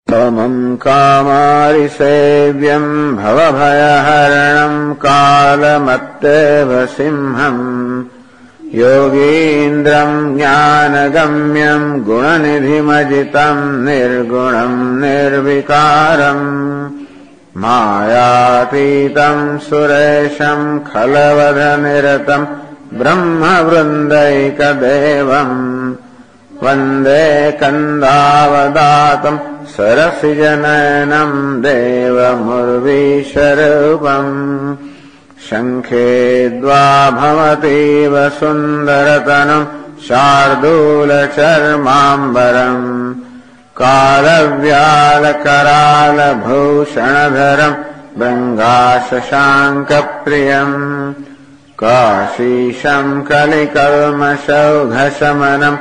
तमम् कामारिसेव्यम् भवभयहरणम् कालमत्तेव सिंहम् योगीन्द्रम् ज्ञानगम्यम् गुणनिधिमजितम् निर्गुणम् निर्विकारम् मायातीतम् सुरेशम् खलवधनिरतम् ब्रह्मवृन्दैकदेवम् वन्दे कन्दावदातम् सरसिजनयनम् देवमुर्वीशरूपम् शङ्खे द्वाभवतीव सुन्दरतनुम् शार्दूलचर्माम्बरम् कालव्यालकरालभूषणधरम् भृङ्गाशशाङ्कप्रियम् काशीशम् कलिकल्मषौघशमनम्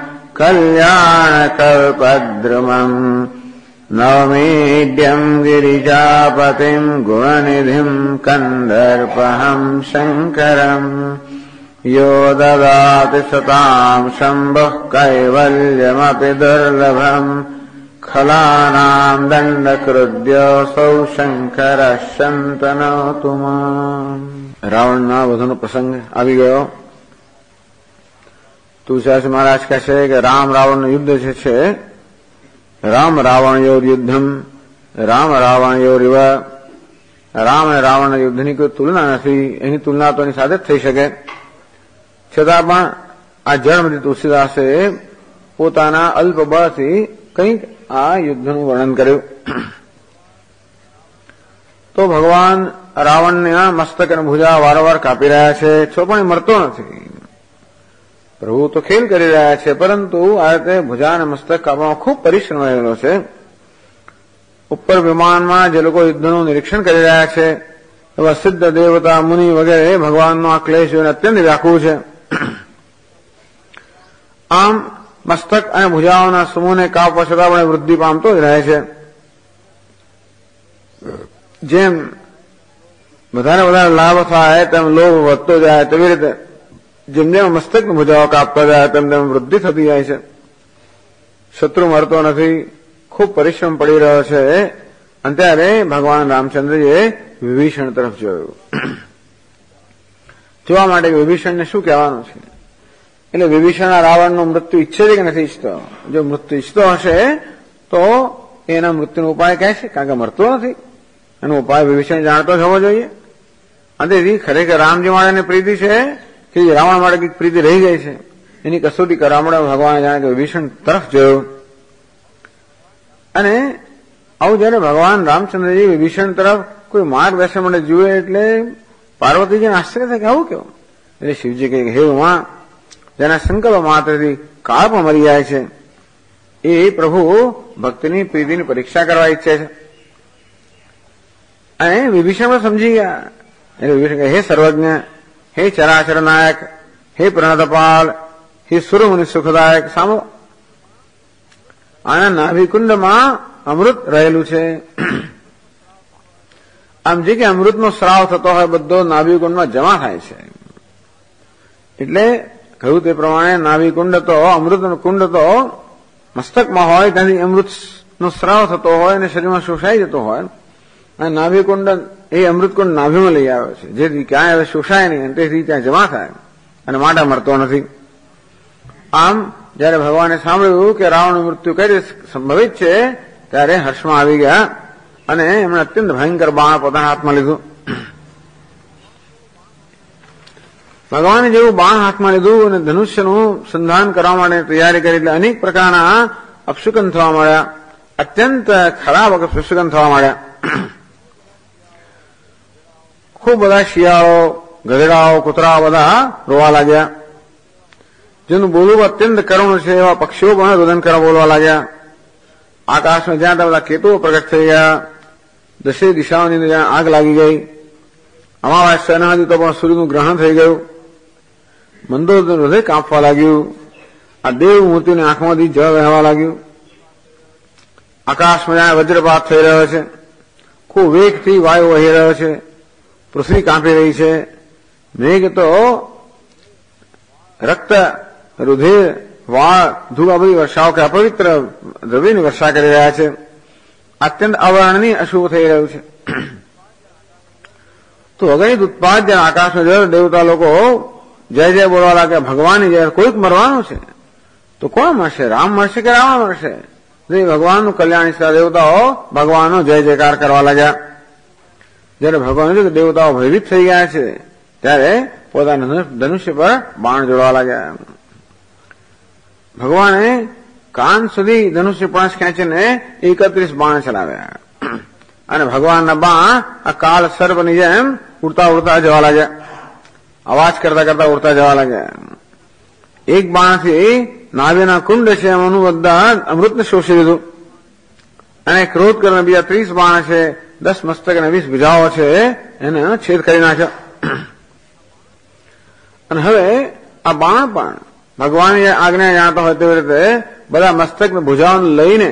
कल्याणकल्पद्रुमम् नवमीड्यम् गिरिजापतिम् गुणनिधिम् कन्दर्पहम् शङ्करम् यो ददाति सताम् शम्भुः कैवल्यमपि दुर्लभम् खलानाम् दण्डकृद्योऽसौ शङ्करः शन्तनोतु माम्। રાવણના વધુનો પ્રસંગ આવી ગયો. તુલસીદાસ મહારાજ કહે છે કે રામ રાવણનું યુદ્ધ જે છે, રામ રાવણયોર યુદ્ધમ રામ રાવણયોરિવ, રામ અને રાવણના યુદ્ધની કોઈ તુલના નથી. એની તુલના તો એની સાથે જ થઈ શકે. છતાં પણ આ જળમતી તુલસીદાસે પોતાના અલ્પ બળથી કંઈક આ યુદ્ધનું વર્ણન કર્યું. તો ભગવાન રાવણના મસ્તક અને ભુજા વારંવાર કાપી રહ્યા છે, છો પણ એ મરતો નથી. પ્રભુ તો ખેલ કરી રહ્યા છે, પરંતુ આ રીતે ભુજા અને મસ્તક કાપવામાં ખૂબ પરિશ્રમ રહેલો છે. ઉપર વિમાનમાં જે લોકો યુદ્ધનું નિરીક્ષણ કરી રહ્યા છે એવા સિદ્ધ દેવતા મુનિ વગેરે ભગવાનનો આ ક્લેશ જોઈને અત્યંત વ્યાકુળ છે. આમ મસ્તક અને ભુજાઓના સમૂહને કાપવા છતાં પણ વૃદ્ધિ પામતો જ રહે છે. જેમ વધારે વધારે લાભ થાય તેમ લોભ વધતો જાય, તેવી રીતે જેમ જેમ મસ્તકની ભુજાઓ કાપતા જાય તેમ તેમ વૃદ્ધિ થતી જાય છે. શત્રુ મરતો નથી, ખૂબ પરિશ્રમ પડી રહ્યો છે. અને ત્યારે ભગવાન રામચંદ્રજીએ વિભીષણ તરફ જોયું, જોવા માટે વિભીષણને શું કહેવાનું છે. એટલે વિભીષણ રાવણનું મૃત્યુ ઈચ્છે છે કે નથી ઈચ્છતો? જો મૃત્યુ ઈચ્છતો હશે તો એના મૃત્યુનો ઉપાય કહે છે, કારણ કે મરતો નથી. એનો ઉપાય વિભીષણ જાણતો જ હોવો જોઈએ. અને તેથી ખરેખર રામજી માટેની પ્રીતિ છે કે રાવણ માટે કંઈક પ્રીતિ રહી ગઈ છે, એની કસોટી કરવા માટે ભગવાને જાણે કે વિભીષણ તરફ જોયું. અને આવું જયારે ભગવાન રામચંદ્રજી વિભીષણ તરફ કોઈ માર્ગદર્શન માટે જુએ એટલે પાર્વતીજીને આશ્ચર્ય થાય કે આવું કેવું. એટલે શિવજી કહે હે ઉમા, જેના સંકલ્પ માત્રથી કાળ પણ મરી જાય છે, એ પ્રભુ ભક્તિની પ્રીતિની પરીક્ષા કરવા ઈચ્છે છે. અને વિભીષણ પણ સમજી ગયા. એટલે વિભીષણ કહે હે સર્વજ્ઞ, હે ચરાચર નાયક, હે પ્રણતપાલ, હે સુરમુનિ સુખદાયક, સાંભળો, આના નાભિકુંડમાં અમૃત રહેલું છે. આમ જે કે અમૃતનો સ્રાવ થતો હોય બધો નાભિકુંડમાં જમા થાય છે. એટલે કહ્યું તે પ્રમાણે નાભિકુંડ તો અમૃત કુંડ તો મસ્તકમાં હોય, ત્યાંથી અમૃતનો સ્રાવ થતો હોય અને શરીરમાં શોષાઈ જતો હોય. અને નાભિકુંડ એ અમૃતકુંડ નાભીમાં લઈ આવે છે, જેથી ક્યાંય હવે શોષાય નહીં, તેથી ત્યાં જમા થાય અને માટે મરતો નથી. આમ જયારે ભગવાને સાંભળ્યું કે રાવણનું મૃત્યુ કઈ રીતે સંભવિત છે, ત્યારે હર્ષમાં આવી ગયા અને એમણે અત્યંત ભયંકર બાણ પોતાના હાથમાં લીધું. ભગવાને જેવું બાણ હાથમાં લીધું અને ધનુષ્યનું સંધાન કરવા માટે તૈયારી કરી, એટલે અનેક પ્રકારના અપશુકન થવા મળ્યા, અત્યંત ખરાબ અપશુકન થવા મળ્યા. ખૂબ બધા શિયાળો, ગધેડાઓ, કૂતરાઓ બધા રોવા લાગ્યા. જેનું બોલવું અત્યંત કરુણ છે એવા પક્ષીઓ પણ રુદન કરવા બોલવા લાગ્યા. આકાશમાં જ્યાં ત્યાં બધા કેતુઓ પ્રગટ થઈ ગયા. દસે દિશાઓની જ્યાં આગ લાગી ગઈ. અમાવાસ્યા ન હતી તો પણ સૂર્યનું ગ્રહણ થઈ ગયું. મંદોદરનું હૃદય કાંપવા લાગ્યું. આ દેવ મૂર્તિની આંખમાંથી જળ વહેવા લાગ્યું. આકાશમાં જ્યાં વજ્રપાત થઈ રહ્યો છે. ખૂબ વેગથી વાયુ વહી રહ્યો છે. પૃથ્વી કાંપી રહી છે. મેઘ તો રક્ત, રુધિર, વાળ, ધૂળ આ બધી વર્ષાઓ કે અપવિત્ર દ્રવ્યની વર્ષા કરી રહ્યા છે. અત્યંત અવર્ણનીય અશુભ થઈ રહ્યું છે. તો અગણિત ઉત્પાદ જ્યારે આકાશમાં જોયો દેવતા લોકો જય જય બોલવા લાગે, ભગવાનની જય. કોઈક મરવાનું છે તો કોણ મરશે? રામ મરશે કે રાવણ મરશે? ભગવાનનું કલ્યાણ ઈચ્છતા દેવતાઓ ભગવાનનો જય જયકાર કરવા લાગ્યા. જયારે ભગવાન કે દેવતાઓ ભયભીત થઈ ગયા છે ત્યારે પોતાના ધનુષ્ય પર બાણ જોડવા લાગ્યા. ભગવાને કાન સુધી ધનુષ્ય પાંચ ખેંચીને 31 બાણ ચલાવ્યા અને ભગવાનના બાણ આ કાળ સર્પની જેમ ઉડતા ઉડતા જવા લાગ્યા, અવાજ કરતા કરતા ઉડતા જવા લાગ્યા. એક બાણથી નાભીના કુંડ છે એમાંનું બધા અમૃતને શોષી લીધું અને ક્રોધ કરીને બીજા 30 બાણ છે, 10 મસ્તક અને 20 ભુજાઓ છે એને છેદ કરી નાખ્યો. અને હવે આ બાણ પણ ભગવાનની આજ્ઞા જાણતો હોય તેવી રીતે બધા મસ્તક ને ભુજાઓને લઈને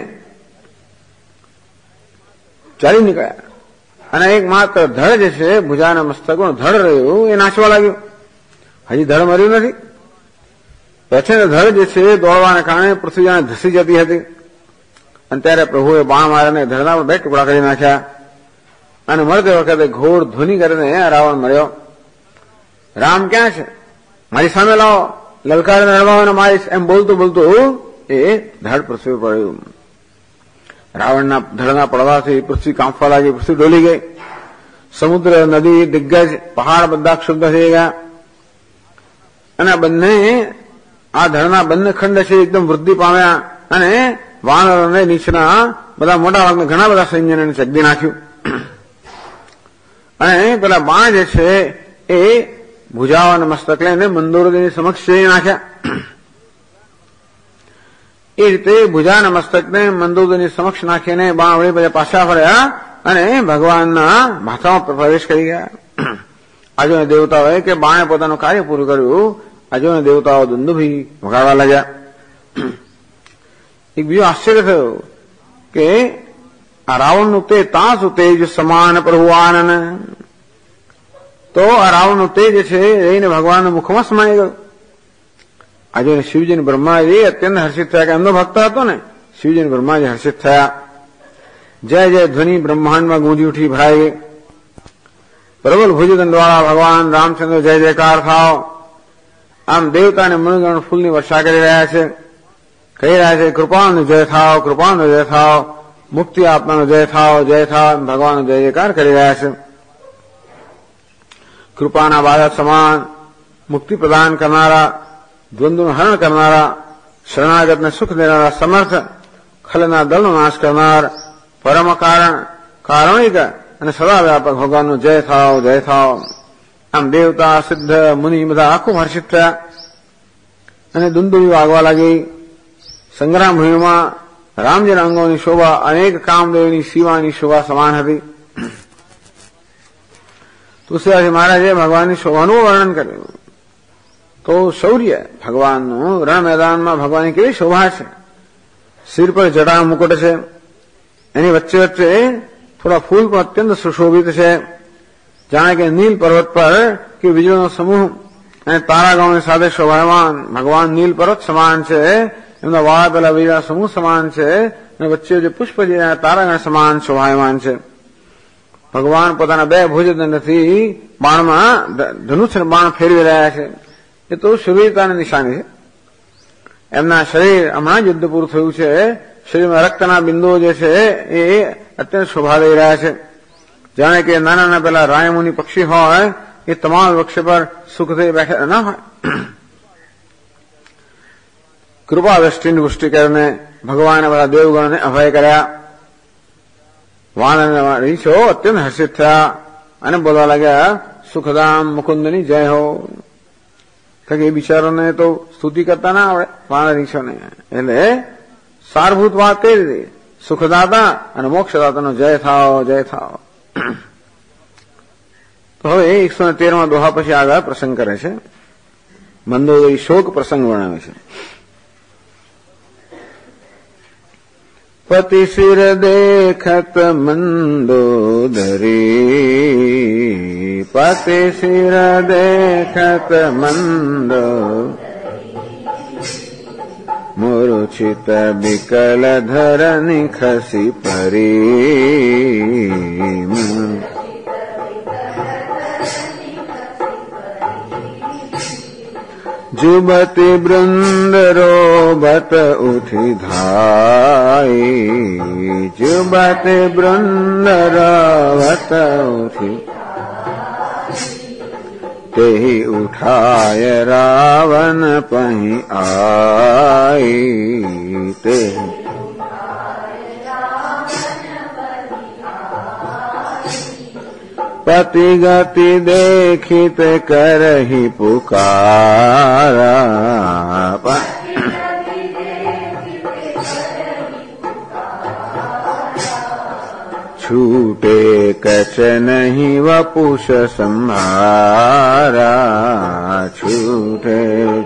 ચાલી નીકળ્યા અને એક માત્ર ધડ જે છે ભુજાના મસ્તકનું ધડ રહ્યું એ નાચવા લાગ્યું. હજી ધડ મર્યું નથી. પછી ધડ જે છે દોડવાને કારણે પૃથ્વી જાણે ધસી જતી હતી અને ત્યારે પ્રભુએ બાણ મારીને ધડના પર 2 ટુકડા કરી નાખ્યા અને મરતે વખતે ઘોર ધ્વનિ કરીને રાવણ મર્યો. રામ ક્યાં છે? મારી સામે લાવો, લલકારીને રડવાને મારીશ એમ બોલતું બોલતું એ ધડ પૃથ્વી પડ્યું. રાવણના ધડના પડવાથી પૃથ્વી કાંપવા લાગી, પૃથ્વી ડોલી ગઈ. સમુદ્ર, નદી, દિગ્ગજ, પહાડ બધા ક્ષુબ્ધ થઈ ગયા અને બંને આ ધડના બંને ખંડ છે એકદમ વૃદ્ધિ પામ્યા અને વાનરોને નીચના બધા મોટા ભાગના ઘણા બધા સૈન્યને ચગદી નાખ્યું અને પેલા બાણ જે છે એ ભુજાઓ અને મસ્તક લઈને મંદોદરીની સમક્ષ જઈ નાખ્યા. એ રીતે ભુજાના મસ્તકને મંદોદરીની સમક્ષ નાખીને બાણ વળી બધા પાછા ફર્યા અને ભગવાનના માથામાં પ્રવેશ કરી ગયા. આજોને દેવતાઓએ કે બાણે પોતાનું કાર્ય પૂરું કર્યું. આજોને દેવતાઓ દુંદુભી વગાડવા લાગ્યા. એક બીજું આશ્ચર્ય થયું કે આ રાવણનું તે તાસુ તેજ સમાન પ્રભુ આનન. તો આ રાવણનું તેજ છે રહીને ભગવાનના મુખમાં સમાઈ ગયું. આજે શિવજી બ્રહ્માજી અત્યંત હર્ષિત થયા કે એમનો ભક્ત હતો ને. શિવજી બ્રહ્માજી હર્ષિત થયા. જય જય ધ્વનિ બ્રહ્માંડમાં ગૂંજી ઉઠી, ભરાઈ ગઈ. પ્રબલ ભુજદંડ દ્વારા ભગવાન રામચંદ્ર જય જયકાર થાવ. આમ દેવતા અને મણિગણ ફૂલની વર્ષા કરી રહ્યા છે, કહી રહ્યા છે કૃપાનો જય થાવ, કૃપાનો જય થાવ, મુક્તિ આપવાનો જય થાવ, જય થાવ. ભગવાનનો જય જયકાર કરી રહ્યા છે. કૃપાના બાદા સમાન, મુક્તિ પ્રદાન કરનારા, દ્વંદ્વનું હરણ કરનારા, શરણાગતને સુખ દેનારા સમર્થ, ખલના દળનો નાશ કરનાર, પરમ કારણિક અને સદા વ્યાપક ભગવાનનો જય થાવ, જય થાવ. આમ દેવતા, સિદ્ધ, મુનિ બધા આખું હર્ષિત થયા અને દુંદુભી વાગવા લાગી. સંગ્રામ ભૂમિમાં રામજીના અંગોની શોભા અનેક કામદેવની શિવાની શોભા સમાન હતી. તુલસીદાસ મહારાજે ભગવાનની શોભાનું વર્ણન કર્યું. તો શૌર્ય ભગવાનનું રણ મેદાનમાં ભગવાનની કેવી શોભા છે. શિર પર જટા મુકુટ છે, એની વચ્ચે વચ્ચે થોડા ફૂલ પણ અત્યંત સુશોભિત છે, જાણે કે નીલ પર્વત પર કે વીજળીનો સમૂહ અને તારાગણોની સાથે શોભાયમાન ભગવાન નીલ પર્વત સમાન છે. એમના વાળ પેલા વીજળા સમૂહ સમાન છે અને વચ્ચે જે પુષ્પ જે તારાગણ સમાન શોભાયમાન છે. ભગવાન પોતાના 2 ભુજદંડથી બાણમાં ધનુષ્ય બાણ ફેરવી રહ્યા છે. એ તો શૂરવીરતાની નિશાની છે. એમના શરીર હમણાં જ યુદ્ધ પૂરું થયું છે. શરીરમાં રક્તના બિંદુઓ જે છે એ અત્યંત શોભા દઈ રહ્યા છે. જાણે કે નાના નાના પેલા રાયમુનિ પક્ષી હોય એ તમામ વૃક્ષ પર સુખથી બેઠા ના હોય. કૃપા દ્રષ્ટિની પુષ્ટિ કરીને ભગવાને બધા દેવગણને અભય કર્યા. વાન અને રીછો અત્યંત હર્ષિત થયા અને બોલવા લાગ્યા સુખધામ મુકુંદની જય હો. કે એ બિચારોને તો સ્તુતિ કરતા ના આવડે વાન રીછોને. એટલે સારભૂત વાત કઈ રીતે સુખદાતા અને મોક્ષદાતાનો જય થાવ, જય થાવ. તો હવે 113માં દોહા પછી આગળ પ્રસંગ કરે છે. મંદોદરી શોક પ્રસંગ વર્ણવે છે. પતિ શિર દેખત મંદોદરી, પતિ શિર દેખત મંદો मूर्छित विकल धरनि खसी परी जुबति वृंद रोबत उठी धाई जुबति वृंद रोबत उठी तेहि उठाय रावण पहि आई तेहि पति गति देखित करहि पुकारा छूटे कछ नहीं वपुष संहारा छूटे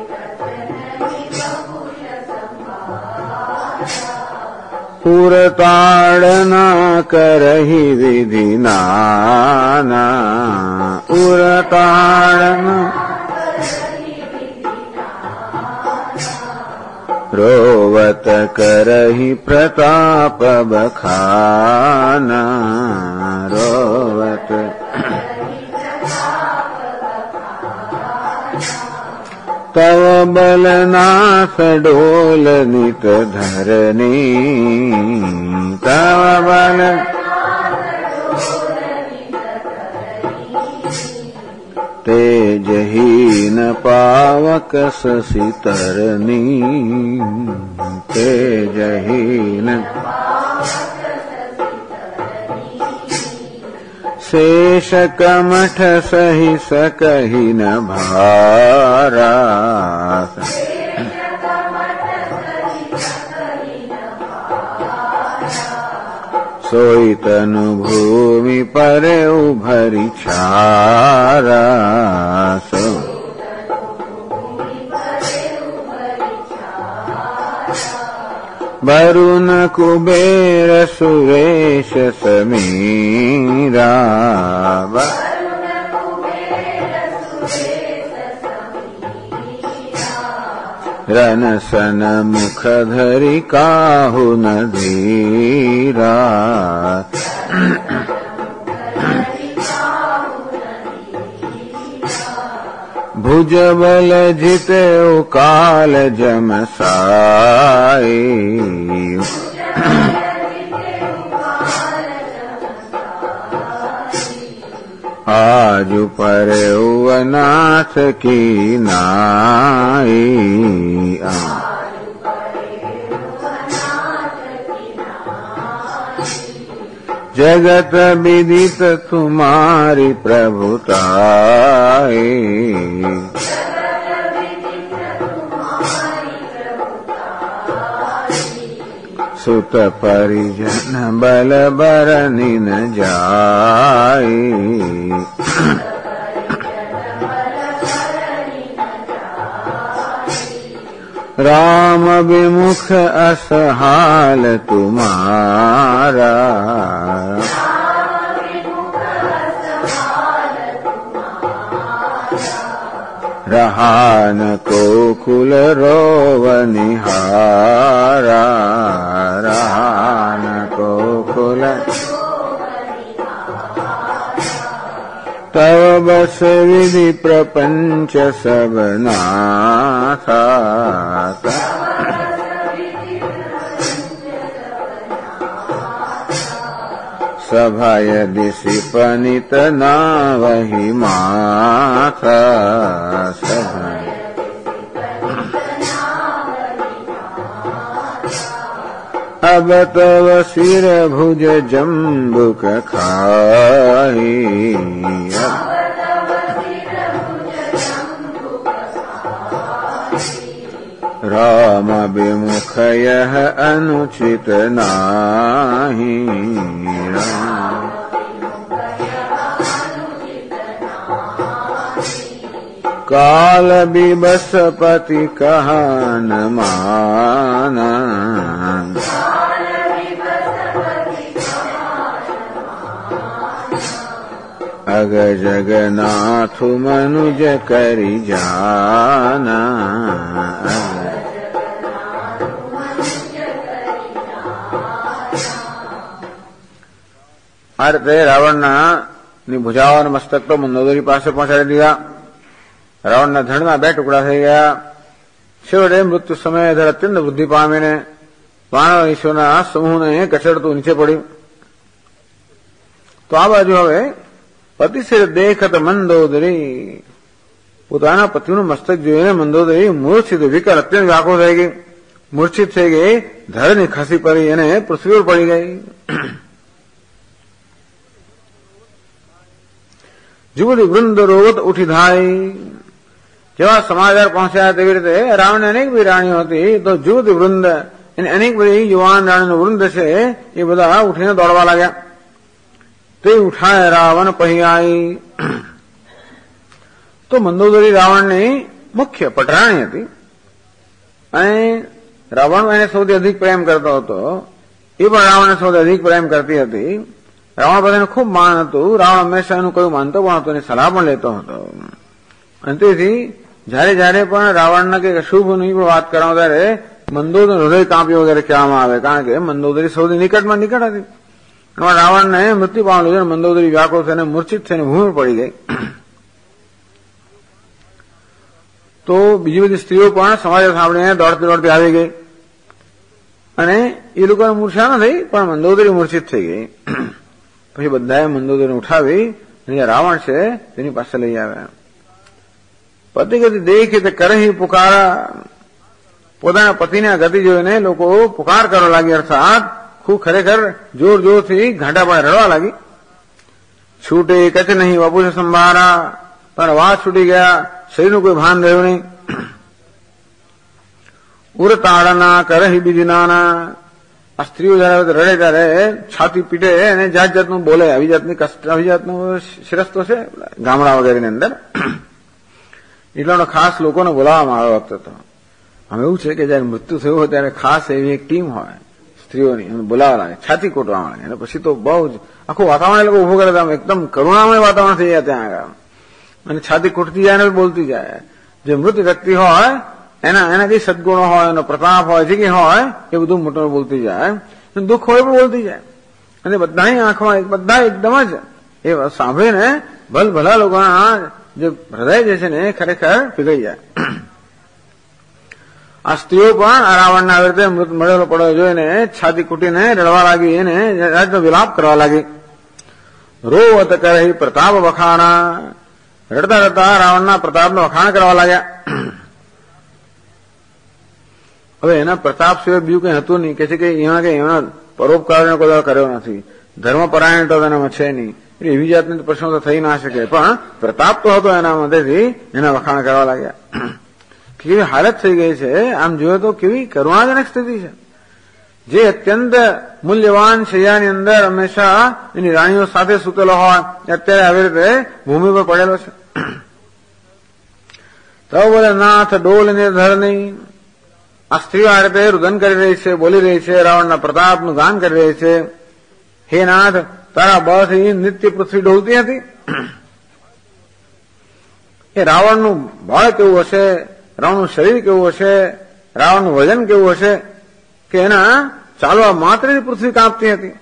उरताड़ना करहि विधि नाना उरताड़ना रोवत करहि प्रताप बखाना रोवत तव बलनाथ डोल नित धरनी तव बल तेजहीन पावक शशि तरनी तेजहीन शेष कमठ सहि सकहि न भारा सोई तनु भूमि पर उभरी छारा वरुण कुबेर सुरेश समीरा रन सन मुख धरि काहु न धीरा भुज बल जिते काल जमसाई आजु पर नाथ की नाई जगत विदित तुम्हारी प्रभुताई सुत परिजन बल बरनि न जाई राम विमुख असहाल तुम्हारा रहा न को कुल रोवनिहारा रहा न को कुल तव बस विधि प्रपंच सब नाथा सभा यदि सिपनित ना वही माथा अब तव सिर भुज जम्बुक खाई राम विमुख यह अनुचित नाही काल विबसपति कहा न माना अग जगन्नाथ मनुज करि जाना આ રીતે રાવણના ભુજાઓ અને મસ્તક તો મંદોદરી પાસે પહોંચાડી દીધા. રાવણના ધડના 2 ટુકડા થઈ ગયા. છેવટે મૃત્યુ સમયે ધડ અત્યંત વૃદ્ધિ પામીને વાનર ઈશ્વરના સમૂહને કચડતું નીચે પડ્યું. તો આ બાજુ હવે પતિશિર દેખત મંદોદરી, પોતાના પતિનું મસ્તક જોઈને મંદોદરી મૂર્છિત વિકલ અત્યંત વ્યાકુળ થઈ ગઈ, મૂર્છિત થઈ ગઈ, ધડની ખસી પડી અને પૃથ્વી પર પડી ગઈ. જુગુદી વૃંદ રોત ઉઠી ધાઈ, જેવા સમાચાર પહોંચ્યા તેવી રીતે રાવણને અનેક બધી રાણીઓ હતી, તો જુગુદી વૃંદ અને અનેક બધી યુવાન રાણીનું વૃંદ છે એ બધા ઉઠીને દોડવા લાગ્યા. તે ઉઠાય રાવણ પહેયાઈ, તો મંદોદરી રાવણની મુખ્ય પટરાણી હતી અને રાવણ એને સૌથી અધિક પ્રેમ કરતો હતો. એ પણ રાવણને સૌથી અધિક પ્રેમ કરતી હતી. રાવણ બધાને ખૂબ માન હતું. રાવણ હંમેશા એનું કયું માનતો પણ હતો, એની સલાહ પણ લેતો હતો. અને તેથી જયારે જયારે પણ રાવણના કે અશુભની પણ વાત કરવામાં ત્યારે મંદોદરી હૃદય કાપ્યું વગેરે કહેવામાં આવે, કારણ કે મંદોદરી સૌથી નિકટમાં નિકટ હતી. એમાં રાવણને મૃત્યુ પામવું લીધું. મંદોદરી વ્યાકુળ થઈને મૂર્છિત થઈને ભૂમિ પડી ગઈ. તો બીજી બધી સ્ત્રીઓ પણ સમાચાર સાંભળીને દોડતી દોડતી આવી ગઈ અને એ લોકોને મૂર્છા ન થઈ, પણ મંદોદરી મૂર્છિત થઈ ગઈ. પછી બધાએ મંદોદરીને ઉઠાવી અને રાવણ છે તેની પાસે લઈ આવ્યા. પતિ ગતિ દેખી તે કરહી પુકારા, પોતાના પતિની ગતિ જોઈને લોકો પુકાર કરવા લાગી, અર્થાત ખૂબ ખરેખર જોર જોરથી ઘાટા પાડે રડવા લાગી. છૂટે કચ નહીં વપુષ સંભારા, પણ વાત છૂટી ગયા, શરીરનું કોઈ ભાન રહ્યું નહીં. ઉરતાળના કરહી બીજી નાના, આ સ્ત્રીઓ જયારે રડે ત્યારે છાતી પીટે અને જાત જાતનું બોલે. આવી જાતનું શિરસ્તો છે ગામડા વગેરેની અંદર. એટલો ખાસ લોકોને બોલાવવામાં આવ્યો વખત હતો. હવે એવું છે કે જયારે મૃત્યુ થયું હોય ત્યારે ખાસ એવી એક ટીમ હોય સ્ત્રીઓની, એમને બોલાવવા લાગે, છાતી કોટવા લાગે. અને પછી તો બહુ જ આખું વાતાવરણ એ લોકો ઉભું કરે, એકદમ કરુણામય વાતાવરણ થઈ જાય ત્યાં આગળ. અને છાતી કૂટતી જાય ને બોલતી જાય. જે મૃત વ્યક્તિ હોય એના કઈ સદગુણો હોય, એનો પ્રતાપ હોય, જે કઈ હોય એ બધું મોટું બોલતી જાય. દુઃખ હોય પણ બોલતી જાય. અને બધાની આંખમાં બધા એકદમ જ એ સાંભળીને ભલા લોકોના જે હૃદય જે છે ને એ ખરેખર પીગળી જાય. આ સ્ત્રીઓ પણ આ રાવણના આવી રીતે મૃત મળેલો પડ્યો જોઈને છાતી કૂટીને રડવા લાગી, એને રાજનો વિલાપ કરવા લાગી. રોવત કરહી પ્રતાપ વખાણા, રડતા રડતા રાવણના પ્રતાપનો વખાણ કરવા લાગ્યા. હવે એના પ્રતાપ સિવાય બીજું કઈ હતું નહીં. કે છે કે એના પરોપકાર કોઈ કર્યો નથી, ધર્મપરાયણ તો એનામાં છે નહીં, એટલે એવી જાતની પ્રશ્નો તો થઈ ના શકે, પણ પ્રતાપ તો હતો એના મધ્યથી એના વખાણ કરવા લાગ્યા. કેવી હાલત થઈ ગઈ છે આમ જોઈએ તો, કેવી કરુણાજનક સ્થિતિ છે. જે અત્યંત મૂલ્યવાન શૈયાની અંદર હંમેશા એની રાણીઓ સાથે સૂતેલો હોય, અત્યારે આવી રીતે ભૂમિ પર પડેલો છે. તો બોલે નાથ ડોલ નિર્ધરની, આ સ્ત્રીઓ આ રીતે રુદન કરી રહી છે, બોલી રહી છે, રાવણના પ્રતાપનું ગાન કરી રહી છે. હે નાથ, તારા બળથી નિત્ય પૃથ્વી ડોલતી હતી. એ રાવણનું બળ કેવું હશે, રાવણનું શરીર કેવું હશે, રાવણનું વજન કેવું હશે કે એના ચાલવા માત્ર પૃથ્વી કાંપતી હતી.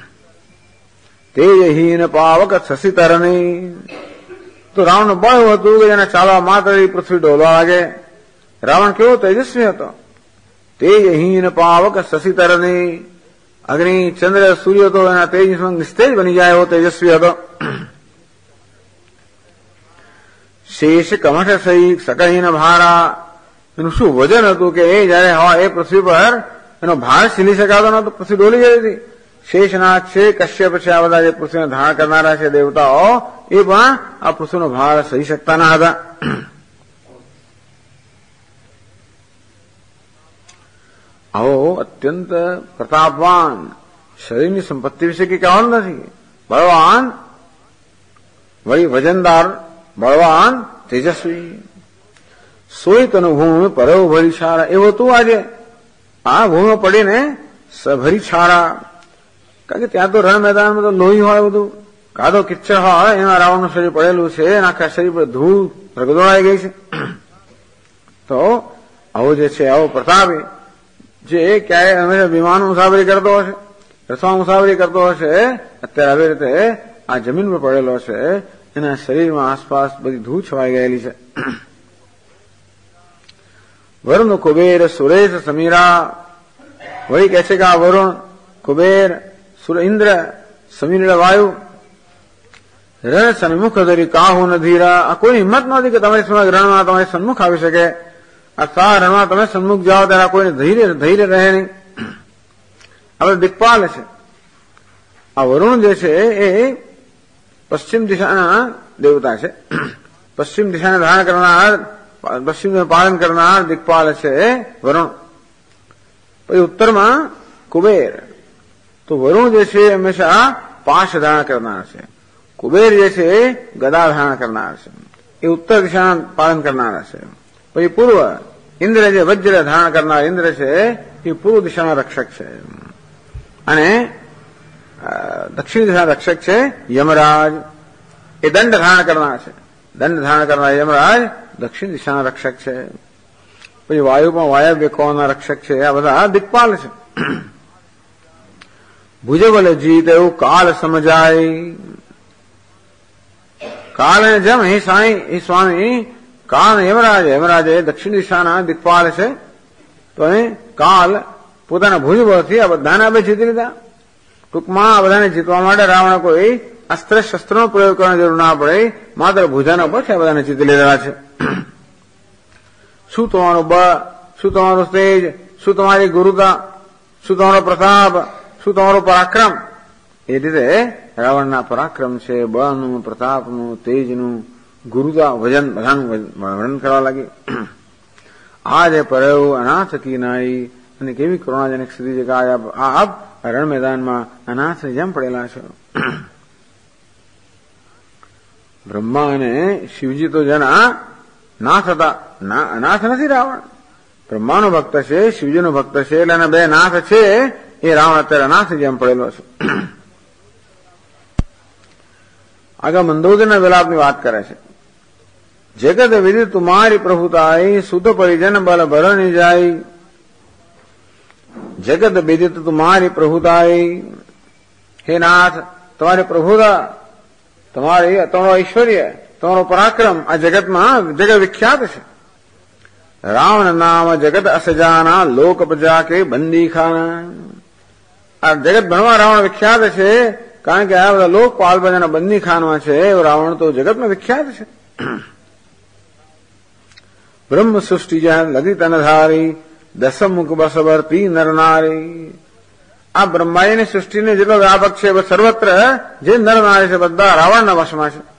તેજહીન પાવક શશી તરની, તો રાવણનું બળ એવું હતું કે એના ચાલવા માત્ર પૃથ્વી ડોલવા લાગે. રાવણ કેવો તેજસ્વી હતો. તેજહીન પાવક શશી તરની, અગ્નિ ચંદ્ર સૂર્ય તો એના તેજ નિસ્તેજ બની જાય એવો તેજસ્વી હતો. શેષ કમઠ સહી સકહીન ભારા, એનું શું વજન હતું કે એ જયારે હોય એ પૃથ્વી પર એનો ભાર સીલી શકાતો નતો, પૃથ્વી ડોલી ગઈ હતી. શેષનાથ છે, કશ્યપ છે, આ બધા જે પૃથ્વીને ધારણ કરનારા છે દેવતાઓ, એ પણ આ પૃથ્વીનો ભાર સહી શકતા ના હતા. આવો અત્યંત પ્રતાપવાન શરીરની સંપત્તિ વિશે કઈ કહેવાનું નથી. બળવાન, વળી વજનદાર, બળવાન, તેજસ્વી, સોય તનુ ભૂમિ પરવ ભરી છારા, એવું હતું આજે આ ભૂમિ પડીને ભરી છારા. કારણ કે ત્યાં તો રણ મેદાનમાં તો લોહી હોય, બધું કાદો કિચ્ચર હોય, એમાં રાવણનું શરીર પડેલું છે, આખા શરીર પર ધૂળ રગદોળાઈ ગઈ છે. તો આવો જે છે, આવો પ્રતાપી જે ક્યાંય હંમેશા વિમાન મુસાફરી કરતો હશે, રસમાં મુસાફરી કરતો હશે, અત્યારે આવી રીતે આ જમીન પર પડેલો છે, એના શરીરમાં આસપાસ બધી ધૂળ છવાઈ ગયેલી છે. વરુણ કુબેર સુરેશ સમીરા, વળી કહે છે કે આ વરુણ, કુબેર, ઇન્દ્ર, સમીર વાયુ, રણ સન્મુખ ધરી કાહુ ન ધીરા, આ કોઈ હિંમત નહોતી કે તમારી રણમાં તમારી સન્મુખ આવી શકે. આ રણમાં તમે સન્મુખ જાઓ ત્યારે કોઈને ધૈર્ય રહે નહીં. હવે દિક્પાલ છે. આ વરુણ જે છે એ પશ્ચિમ દિશાના દેવતા છે. પશ્ચિમ દિશાને ધારણ કરનાર, પશ્ચિમનું પાલન કરનાર દિક્પાલ છે વરુણ. પછી ઉત્તરમાં કુબેર. તો વરુણ જે છે હંમેશા પાશ ધારણ કરનાર છે, કુબેર જે છે ગદા ધારણ કરનાર છે, એ ઉત્તર દિશાના પાલન કરનારા છે. પછી પૂર્વ ઇન્દ્ર જે વજ્ર ધારણ કરનાર ઇન્દ્ર છે એ પૂર્વ દિશાના રક્ષક છે, અને દક્ષિણ દિશાના રક્ષક છે યમરાજ, એ દંડ ધારણ કરનાર છે. દંડ ધારણ કરનાર યમરાજ દક્ષિણ દિશાના રક્ષક છે. પછી વાયુમાં વાયવ્ય કોણના રક્ષક છે. આ બધા દિક્પાલ છે. ભુજબલ જીત એવું કાલ સમજાય. કાલ અને જમ હે સાંઈ, એ સ્વામી કાલ યમરાજ, યમરાજ એ દક્ષિણ દિશાના દિક્પાલ છે. તો કાલ પોતાના ભુજબળથી આ બધાને આપણે જીતી લીધા. ટૂંકમાં આ બધાને જીતવા માટે રાવણ કોઈ અસ્ત્ર શસ્ત્રનો પ્રયોગ કરવાની જરૂર ના પડે, માત્ર ભુજાના પરથી આ બધાને જીતી લીધેલા છે. શું તમારું બળ, શું તમારું તેજ, શું તમારી ગુરુતા, શું તમારો પ્રતાપ, શું તમારો પરાક્રમ. એ રીતે રાવણના પરાક્રમ છે, બળનું, પ્રતાપનું, તેજનું, ગુરુતા, વજન બધાનું વર્ણન કરવા લાગી. આજે પરેવું અનાથ કી નાઈ, અને કેવી કરુણાજનક સ્થિતિ છે કે આપ રણ મેદાનમાં અનાથની જેમ પડેલા છો. બ્રહ્મા અને શિવજી તો જેના નાથ હતા, અનાથ નથી રાવણ. બ્રહ્માનો ભક્ત છે, શિવજીનો ભક્ત છે, એટલે એના બે નાથ છે. એ રાવણ અત્યારે અનાથની જેમ પડેલો છે. આગળ મંદોદરીના વિલાપની વાત કરે છે. જગત વિધિ તુમારી પ્રભુતાઈ, સુત પરિજન બલ ભરણી જાય. જગત વિદિત તુમારી પ્રભુતાઈ, હે નાથ તમારી પ્રભુતા, તમારો ઐશ્વર્ય, તમારો પરાક્રમ આ જગતમાં જગત વિખ્યાત છે. રાવણ નામ જગત અસજાના, લોક પ્રજા કે બંદી ખાના. આ જગત ભણવા રાવણ વિખ્યાત છે, કારણ કે આ બધા લોકપાલ બધાના બંદી ખાનમાં છે. રાવણ તો જગતમાં વિખ્યાત છે. બ્રહ્મ સૃષ્ટિ જ્યાં લગી તનધારી, દસમુખ બસવર્તી નરનારી. આ બ્રહ્માજીની સૃષ્ટિને જેટલો વ્યાપક છે સર્વત્ર જે નરનારી છે બધા રાવણના વશમાં છે.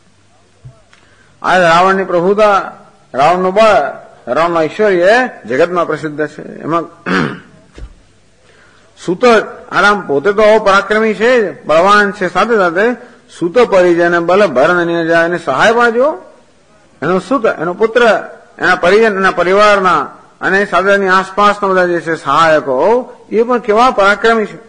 આ રાવણની પ્રભુતા, રાવણનું બળ, રાવણનું ઐશ્વર્ય જગતમાં પ્રસિદ્ધ છે. એમાં સુત આરામ પોતે તો પરાક્રમી છે, બળવાન છે, સાથે સાથે સુત પરિજન બલ ભરણ જાય, એની સહાય પણ જો એનો સુત, એનો પુત્ર, એના પરિજન, એના પરિવારના અને સાધાની આસપાસના બધા જે છે સહાયકો, એ પણ કેવા પરાક્રમી છે.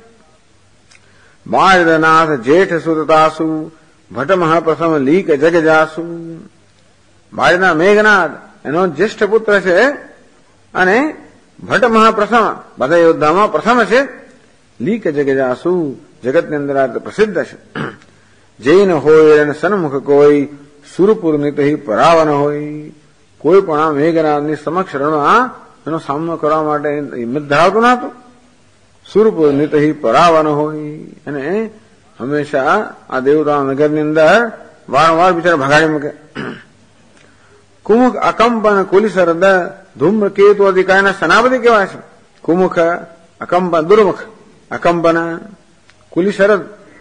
બાળનાથ જેઠ સુતતાસુ, ભટ્ટ મહાપ્રથમ લીક જગ જાસુ. બાળના મેઘનાથ એનો જ્યેષ્ઠ પુત્ર છે, અને ભટ્ટ મહાપ્રથમ બધા યોદ્ધામાં પ્રથમ છે. લીક જગ જાસુ જગતની અંદર આ પ્રસિદ્ધ છે. જૈન હોય અને સન્મુખ કોઈ, સુરપુર નિત પરાવન હોય. કોઈ પણ આ મેઘનાથની સમક્ષ રણમાં એનો સામનો કરવા માટે હિંમત ધરાવતું ન હતું. સુરપુર નિત પરાવન હોય, અને હંમેશા આ દેવતા નગરની અંદર વારંવાર બિચારા ભગાડી મૂકે. કુમુખ અકંપન કુલિસરદ, ધૂમ્રકેતુ અધિકારના સેનાપતિ કેવા છે. કુમુખ, અકંપન, દુર્મુખ, અકંપન, કુલિસરદ.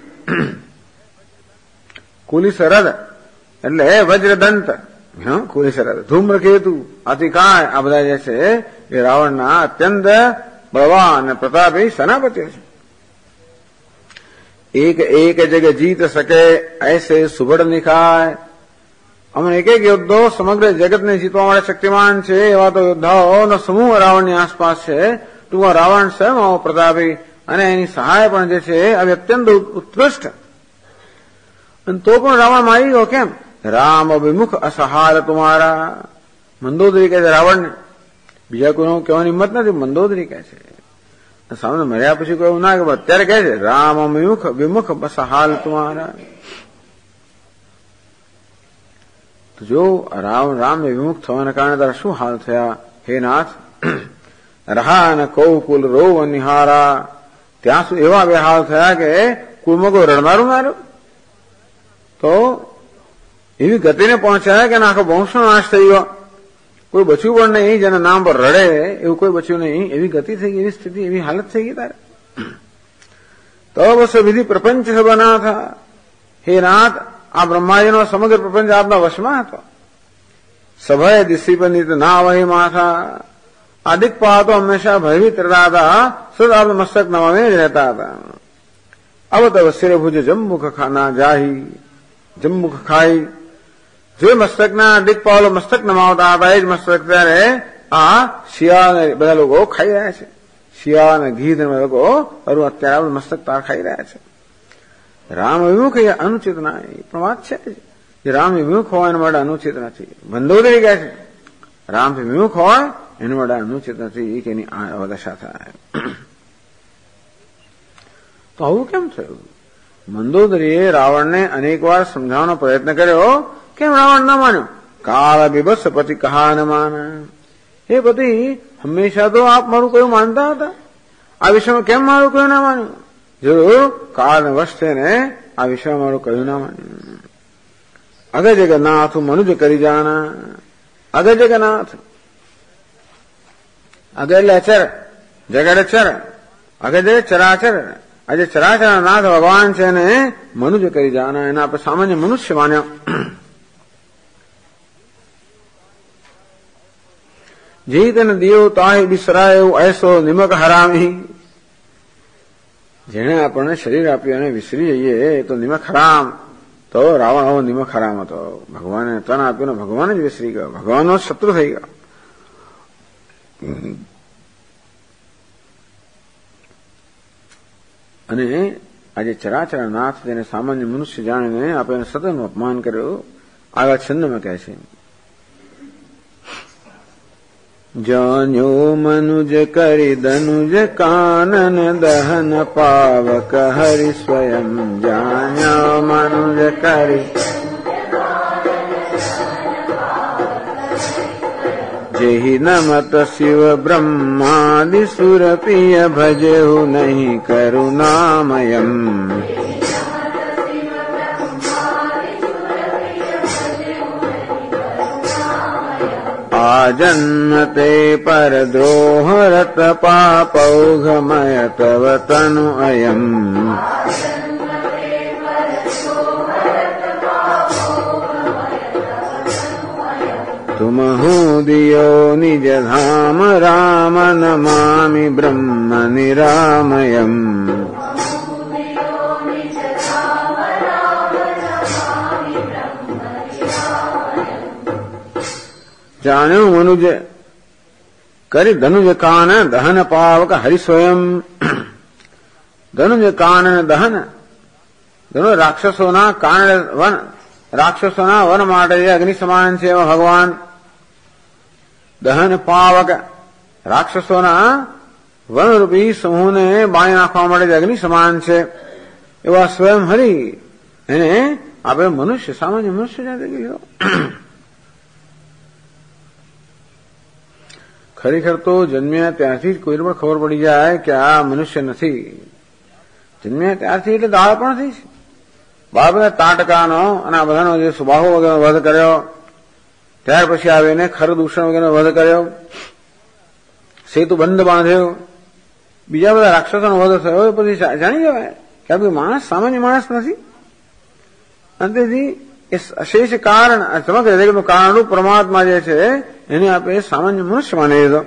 કુલિસરદ એટલે વજ્રદંત, કુલિસરદ, ધૂમ્રકેતુ, અતિકાય, આ બધા જે છે એ રાવણના અત્યંત બળવાન અને પ્રતાપી સેનાપતિ છે. એક એક જગ જીત શકે ऐसे સુબળ નિખાય. અમને એક એક યોદ્ધો સમગ્ર જગતને જીતવા માટે શક્તિમાન છે એવા તો યોદ્ધાઓનો સમૂહ રાવણની આસપાસ છે. ટૂંકમાં રાવણ સ્વયં પ્રતાપી, અને એની સહાય પણ જે છે એ અત્યંત ઉત્કૃષ્ટ. અને તો પણ રાવણ મારી ગયો કેમ? રામ વિમુખ અસહાર તુમારા. મંદોદરી કહે છે રાવણને, બીજા કોઈનું કહેવાની હિંમત નથી, મંદોદરી કહે છે સામે મર્યા પછી કોઈ એવું ના કે અત્યારે કહે છે રામ વિમુખ બસ હાલ તમારા. તો જો રામ વિમુખ થવાના કારણે તારા શું હાલ થયા હે નાથ. રહા ને કૌકુલ રોવ નિહારા, ત્યાં સુધી એવા બે હાલ થયા કે કુળમાં કોઈ રડનારું ના રહ્યું. તો એવી ગતિને પહોંચ્યા કે આખો વંશનો નાશ થઈ ગયો. કોઈ બચ્યું પણ નહીં જેના નામ પર રડે એવું કોઈ બચ્યું નહીં. એવી ગતિ થઈ ગઈ, એવી સ્થિતિ, એવી હાલત થઈ ગઈ તારે. તો બસ વિધિ પ્રપંચ બના થા. હે નાથ, આ બ્રહ્માજીનો સમગ્ર પ્રપંચ આપના વશમાં હતો. સભય દિશી પર નીત ના વહી માથા. આ દિક્પાલ તો હંમેશા ભયભીત રહેતા હતા, સદ આપના મસ્તક નમામે જ રહેતા હતા. અવ તવ શિર ભુજ જમમુખ ખાના જાહી, જમમુખ ખાઈ. જે મસ્તકના દિક્પાલો મસ્તક નમાવતા હતા એ જ મસ્તક ત્યારે આ શિયાળ બધા લોકો ખાઈ રહ્યા છે. શિયાળ અને ઘી લોકો અત્યારે મસ્તક તાર ખાઈ રહ્યા છે. રામ વિમુખ એ અનુચિત ના, એ પણ વાત છે જે રામ વિમુખ હોય એના માટે અનુચિત નથી. બંધોદરી કહે છે રામ વિમુખ હોય એના માટે અનુચિત નથી કે એની અવદશા થાય. તો આવું કેમ થયું? મંદોદરીએ રાવણને અનેક વાર સમજાવવાનો પ્રયત્ન કર્યો. કેમ રાવણ ના માન્યો? કાળ બીભત્સ પતિ કહા ન માન. હે પતિ, હંમેશા તો આપ મારું કયું માનતા હતા, આ વિષયમાં કેમ મારું કયું ના માન્યું? જરૂર કાળ વશ થઈને આ વિષયમાં મારું કયું ના માન્યું. અગ જગન્નાથ મનુજ કરી જાના. અગ જગન્નાથ, અગ એટલે અચર, જગ એટલે ચર, અગ એટલે ચરાચર. આજે ચરાચર નાથ ભગવાન છે ને મનુજ કરી જાના, એના આપણે સામાન્ય મનુષ્ય માન્યો. જે તને દિયો તાહી બિસરાયો એસો નિમક હરામી. જેણે આપણને શરીર આપ્યું અને વિસરી જઈએ તો નિમક હરામ. તો રાવણ આવો નિમક હરામ હતો. ભગવાને તન આપ્યું ને ભગવાન જ વિસરી ગયો, ભગવાનનો શત્રુ થઈ ગયો. અને આજે ચરાચર નાથ તેને સામાન્ય મનુષ્ય જાણીને આપણે સતત અપમાન કર્યું. આગળ છંદમાં કહે છે જાન્યો મનુજ કરી દનુજ કાનન દહન પાવક હરિ સ્વયં. જાન્યો મનુજ કરી જેહી નમત શિવ બ્રહ્માદિ સુરપિય ભજેહુ નહીં કરુણામયમ. આજન્મતે પરદ્રોહ રત પાપૌઘમય તવ તનુ અયમ. તુમહુ દિયો નિજ ધામ રામ નમામિ બ્રહ્મ નિરામયમ. જાણ્યું મનુજ કરી ધનુજ કાન દહન પાવક હરિ સ્વયં. ધનુજ કાન દહન, રાક્ષસોના કાન વન, રાક્ષસોના વન માટે જે અગ્નિ સમાન છે એવા ભગવાન. દહન પાવક, રાક્ષસોના વનરૂપી સમૂહને બાળી નાખવા માટે જે અગ્નિ સમાન છે એવા સ્વયં હરિ, એને આપણે મનુષ્ય, સામાન્ય મનુષ્ય જાતે લીધો. ખરેખર તો જન્મ્યા ત્યારથી જ કોઈને પણ ખબર પડી જાય કે આ મનુષ્ય નથી. જન્મ્યા ત્યારથી એટલે દાળ પણ થઈ છે. બાળકને તાટકાનો અને આ બધાનો જે સુબાહુ વગેરે વધ કર્યો, ત્યાર પછી આવીને ખર દૂષણ વગેરે વધ કર્યો, સેતુ બંધ બાંધ્યો, બીજા બધા રાક્ષસોનો વધ થયો. એ પછી જાણી જવાય કે આ માણસ સામાન્ય માણસ નથી. અને તેથી એ અશેષ કારણ, સમગ્ર જગતનું કારણરૂપ પરમાત્મા જે છે એને આપણે સામાન્ય મનુષ્ય માની લીધો.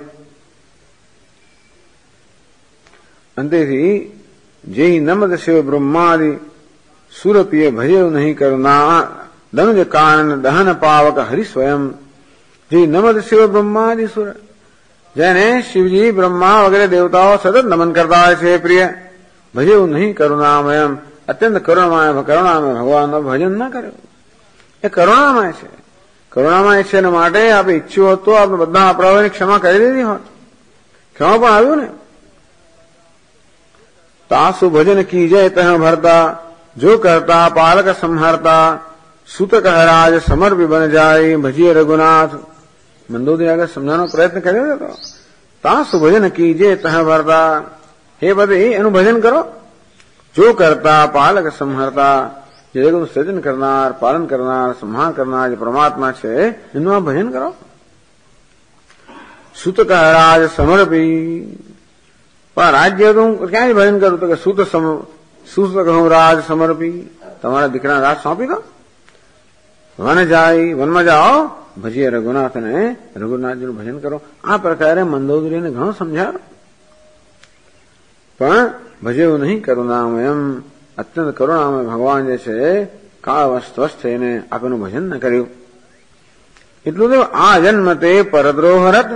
અંતેથી જે નમદ શિવ બ્રહ્માદિ સુરપિય ભજેવ નહીં કરુણા ધનુજ કાનન દહન પાવક હરિ સ્વયં. જે નમદ શિવ બ્રહ્માદિ સુર, જેને શિવજી બ્રહ્મા વગેરે દેવતાઓ સતત નમન કરતા હોય છે પ્રિય. ભજેવ નહીં કરુણામયમ, અત્યંત કરુણામય ભગવાનનો ભજન ન કર્યો. એ કરુણામય છે. કરુણામય છે એના માટે આપણે ઈચ્છ્યું હતું આપણે બધા અપરાધોની ક્ષમા કરી દીધી હોત. ક્ષમા પણ આવ્યું ને. तासु भजन कीजय तह भरता, जो करता पालक संहरता, सुत कह राज समर्पि बन जाए, भजिए रघुनाथ। मंदोदरी आगे समझाने का प्रयत्न करेगा तो तासु भजन कीजिए तह भरता, हे बदे एनु भजन करो, जो करता पालक संहरता, જે સર્જન કરનાર, પાલન કરનાર, સંહાર કરનાર જે પરમાત્મા છે એનું આ ભજન કરો. સુત રાજ સમર્પી, પણ રાજ્ય તો હું ક્યાંય ભજન કરું તો કે સુત કહું રાજ સમર્પી, તમારા દીકરા રાજ સોંપી દો. વન જાય, વનમાં જાઓ, ભજીએ રઘુનાથને, રઘુનાથજીનું ભજન કરો. આ પ્રકારે મંદોદરીને ઘણું સમજાવ્યું, પણ ભજેવું નહીં કરુણામયમ, અત્યંત કરુણામય ભગવાન જે છે કાળવશ સ્વસ્થ થઈને આપેનું ભજન ન કર્યું. એટલું તો આ જન્મ તે પરદ્રોહરત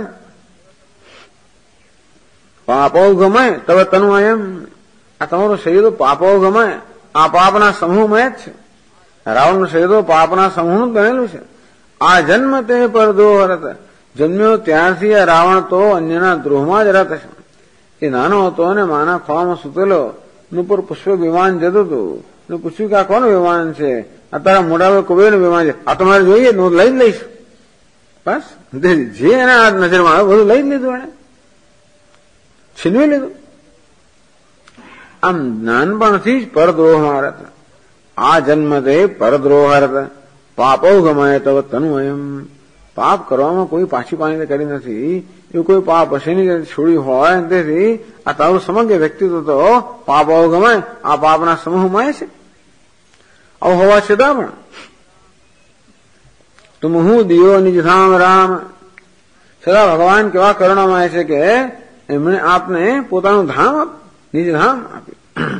પાપો ગમે તવ તનુ એમ, આ તમારું શરીર પાપો ગમે, આ પાપના સમૂહમય જ છે. રાવણનું શરીર પાપના સમૂહનું બનેલું છે. આ જન્મ તે પરદ્રોહરત, જન્મ્યો ત્યારથી આ રાવણ તો અન્યના દ્રોહમાં જ રત છે. એ નાનો હતો અને માના ખોળામાં સૂતેલો, ઉપર પુષ્પ વિમાન જતું હતું, પૂછ્યું કે આ કોનું વિમાન છે? આ તારા મોઢા કુબેરનું વિમાન છે, આ તમારે જોઈએ હું લઈ જ લઈશ. બસ જે એના નજરમાં આવે બધું લઈ જ લીધું, એને છીનવી લીધું. આમ નાનપણથી જ પરદ્રોહમાં રત, આ જન્મ તે પરદ્રોહરત પાપો ગમાય તવ તનુ એમ. પાપ કરવામાં કોઈ પાછી પાણી કરી નથી, એવું કોઈ પાપ હશેની છોડી હોય, તેથી આ તારું સમગ્ર વ્યક્તિત્વ તો પાપો ગમાય, આ પાપના સમૂહમાં છે. આવું હોવા છતાં પણ તુમ હું દિયો નિજ ધામ રામ, સદા ભગવાન કેવા કરુણામાં છે કે એમણે આપને પોતાનું ધામ નિજ ધામ આપ્યું.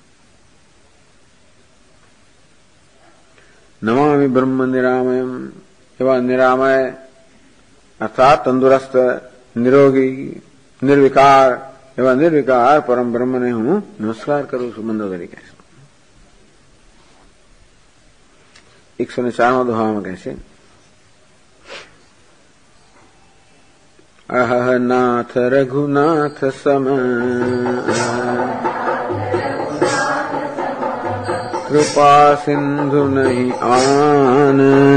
નમામિ બ્રહ્મ નિરામયમ, એવા નિરામય અર્થાત તંદુરસ્ત, નિરોગી, નિર્વિકાર, એવા નિર્વિકાર પરમ બ્રહ્મને હું નમસ્કાર કરું છું. મંદોદરી કહે છે. 104માં દોહામાં કહે છે, અહ નાથ રઘુનાથ સમ, કૃપા સિંધુ નહીં આન,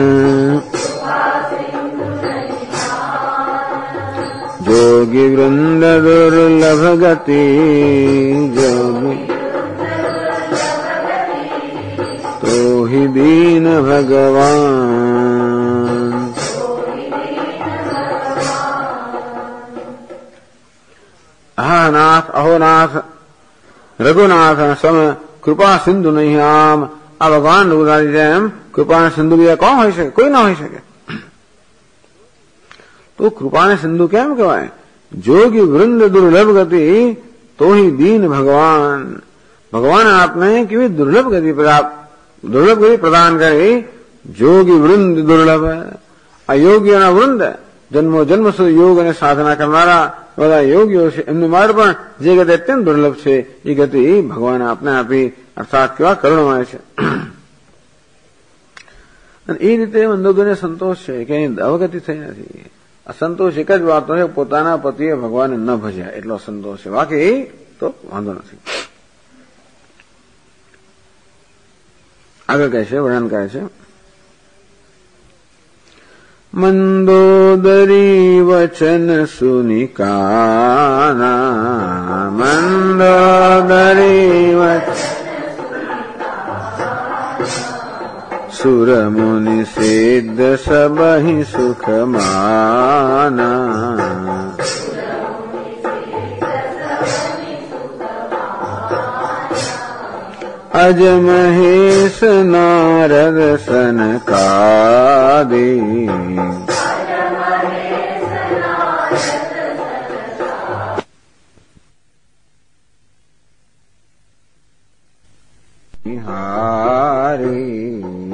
જોગી વૃંદ દુર્લભ ગતિ, જોગી તો હિ દીન ભગવાન. હા નાથ, અહો નાથ, રઘુનાથ સમ, કૃપા સિંધુ નહીં આમ. આ ભગવાન રઘુનાથ જેમ કૃપાને સિંધુ બીજા કોણ હોઈ શકે? કોઈ ના હોઈ શકે. તો કૃપાને સિંધુ કેમ કહેવાય? જોગી વૃંદ દુર્લભ ગતિ તો હિ દીન ભગવાન. ભગવાન આપને કેવી દુર્લભ ગતિ પ્રદાન કરી. જોગી વૃંદ દુર્લભ, આ યોગીઓના વૃંદ, જન્મો જન્મ સુધી યોગ અને સાધના કરનારા બધા યોગીઓ છે, એમની માટે પણ જે ગતિ અત્યંત દુર્લભ છે એ ગતિ ભગવાન આપને આપી. અર્થાત કેવા કરુણમય છે. અને એ રીતે મંદોદરીને સંતોષ છે કે એની અવગતિ થઈ નથી. અસંતોષ એક જ વાતનો છે, પોતાના પતિએ ભગવાનને ન ભજ્યા એટલો સંતોષ છે, બાકી તો વાંધો નથી. આગળ કહે છે, વર્ણન કરે છે, મંદોદરી વચન સુનિકાના, મંદોદરી વચન સુર મુનિ સિદ્ધ સબહિ સુખ માના. અજ મહેશ નારદ સનકાદી, હારી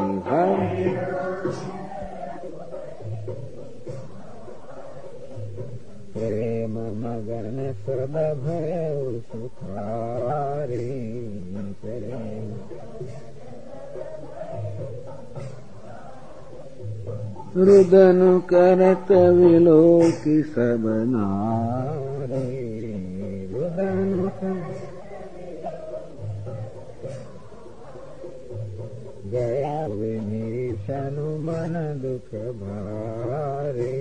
પ્રેમ મગન સદા ભય સુખારી. રુદન કરત વિલોકી સબનારે, રુદન ગયા વિભીષણનું મન દુઃખ ભારે.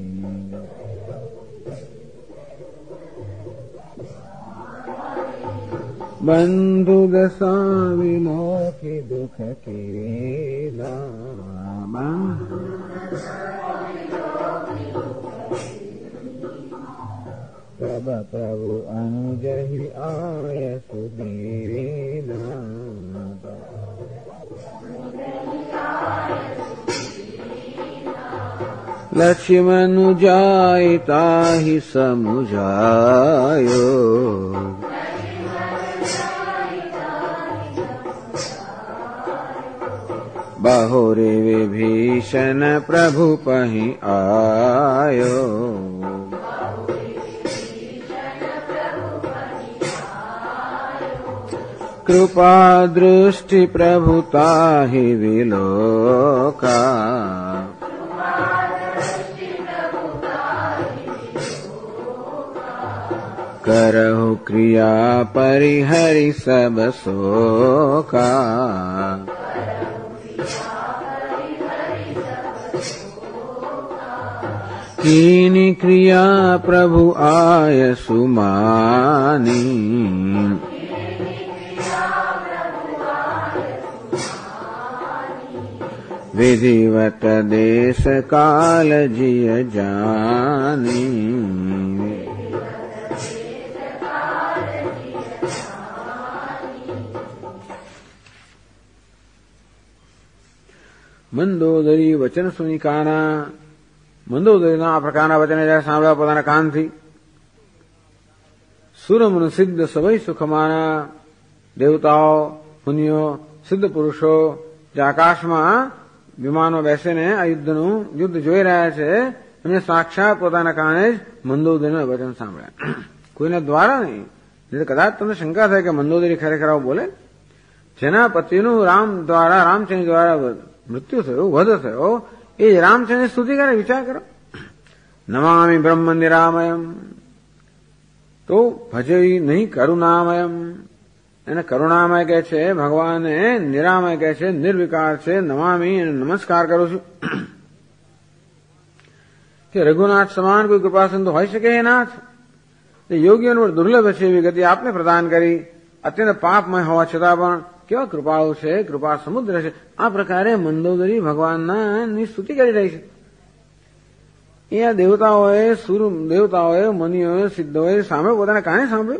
બંધુ દશા વિલોકી દુઃખ કિરીલા. પ્રભ પ્રભુ અનુજહી આય સુધીરેલા. લક્ષ્મણ જાય તાહી સમુજાયો. બહોરે વિભીષણ પ્રભુ પહી આયો. કૃપા દૃષ્ટિ પ્રભુતા હિ વિલોકા. કરહુ ક્રિયા પરિહરી સબ શોકા. કીની ક્રિયા પ્રભુ આય સુમાની. વિધિવત દેશ કાલ જીય જાની. મંદોદરી વચન સુનિકાના. મંદોદરીના આ પ્રકારના વચને જયારે સાંભળ્યા પોતાના કાનથી, સુરમન સિદ્ધ સભય સુખમાના. દેવતાઓ, મુનિઓ, સિદ્ધ પુરુષો જે આકાશમાં વિમાનો બેસીને આ યુદ્ધ જોઈ રહ્યા છે, એમને સાક્ષાત પોતાના કાને જ મંદોદરીના વચન સાંભળ્યા. કોઈના દ્વારા નહીં. કદાચ તમને શંકા થાય કે મંદોદરી ખરેખર આવું બોલે. જેના પતિનું રામચંદ્ર દ્વારા મૃત્યુ થયું, વધ થયો, એ રામચંદ્રની સ્તુતિ કરે. વિચાર કરો. નમામિ બ્રહ્મ નિરામયમ. તો ભજે નહીં કરુણામયમ. એને કરુણામય કહે છે, ભગવાનને નિરામય કહે છે, નિર્વિકાર છે. નમામી એને નમસ્કાર કરું છું. કે રઘુનાથ સમાન કોઈ કૃપા સિંધુ હોઈ શકે એ નાથ. યોગીઓને દુર્લભ છે એવી ગતિ આપને પ્રદાન કરી. અત્યંત પાપમય હોવા છતાં પણ કેવા કૃપાળુ છે, કૃપા સમુદ્ર છે. આ પ્રકારે મંદોદરી ભગવાનની સ્તુતિ કરી રહી છે. એ દેવતાઓએ મુનિઓએ સિદ્ધોએ સામે પોતાના કાને સાંભળ્યું.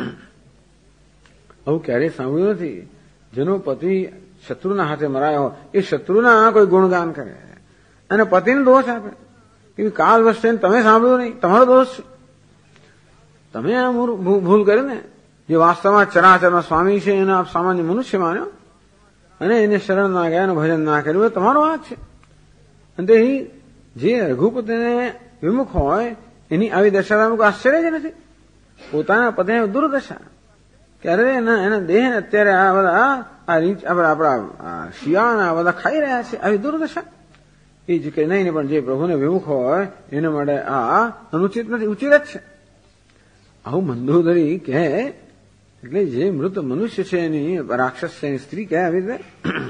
આવું ક્યારેય સાંભળ્યું નથી. જેનો પતિ શત્રુના હાથે મરાયો હોય એ શત્રુના કોઈ ગુણગાન કરે અને પતિને દોષ આપે કે કાલ વસ્તુ તમે સાંભળ્યું નહીં, તમારો દોષ છે. તમે આ ભૂલ કરીને જે વાસ્તવમાં ચરાચરના સ્વામી છે એને આપ સામાન્ય મનુષ્ય માન્યો અને એને શરણ ના ગયા, એનું ભજન ના કર્યું, એ તમારો વાંક છે. અને તે જે રઘુપતિને વિમુખ હોય એની આવી દશા કોઈ આશ્ચર્ય જ નથી. પોતાના પતિને દુર્દશા કે અરે એના દેહ અત્યારે આ બધા આપણા શિયાળા બધા ખાઈ રહ્યા છે, આવી દુર્દશા. એ જ કે નહીં, પણ જે પ્રભુને વિમુખ હોય એના માટે આ અનુચિત નથી, ઉચિત જ છે. આવું મંદોદરી કહે એટલે જે મૃત મનુષ્ય છે એની રાક્ષસ છે એની સ્ત્રી કહે આવી રીતે.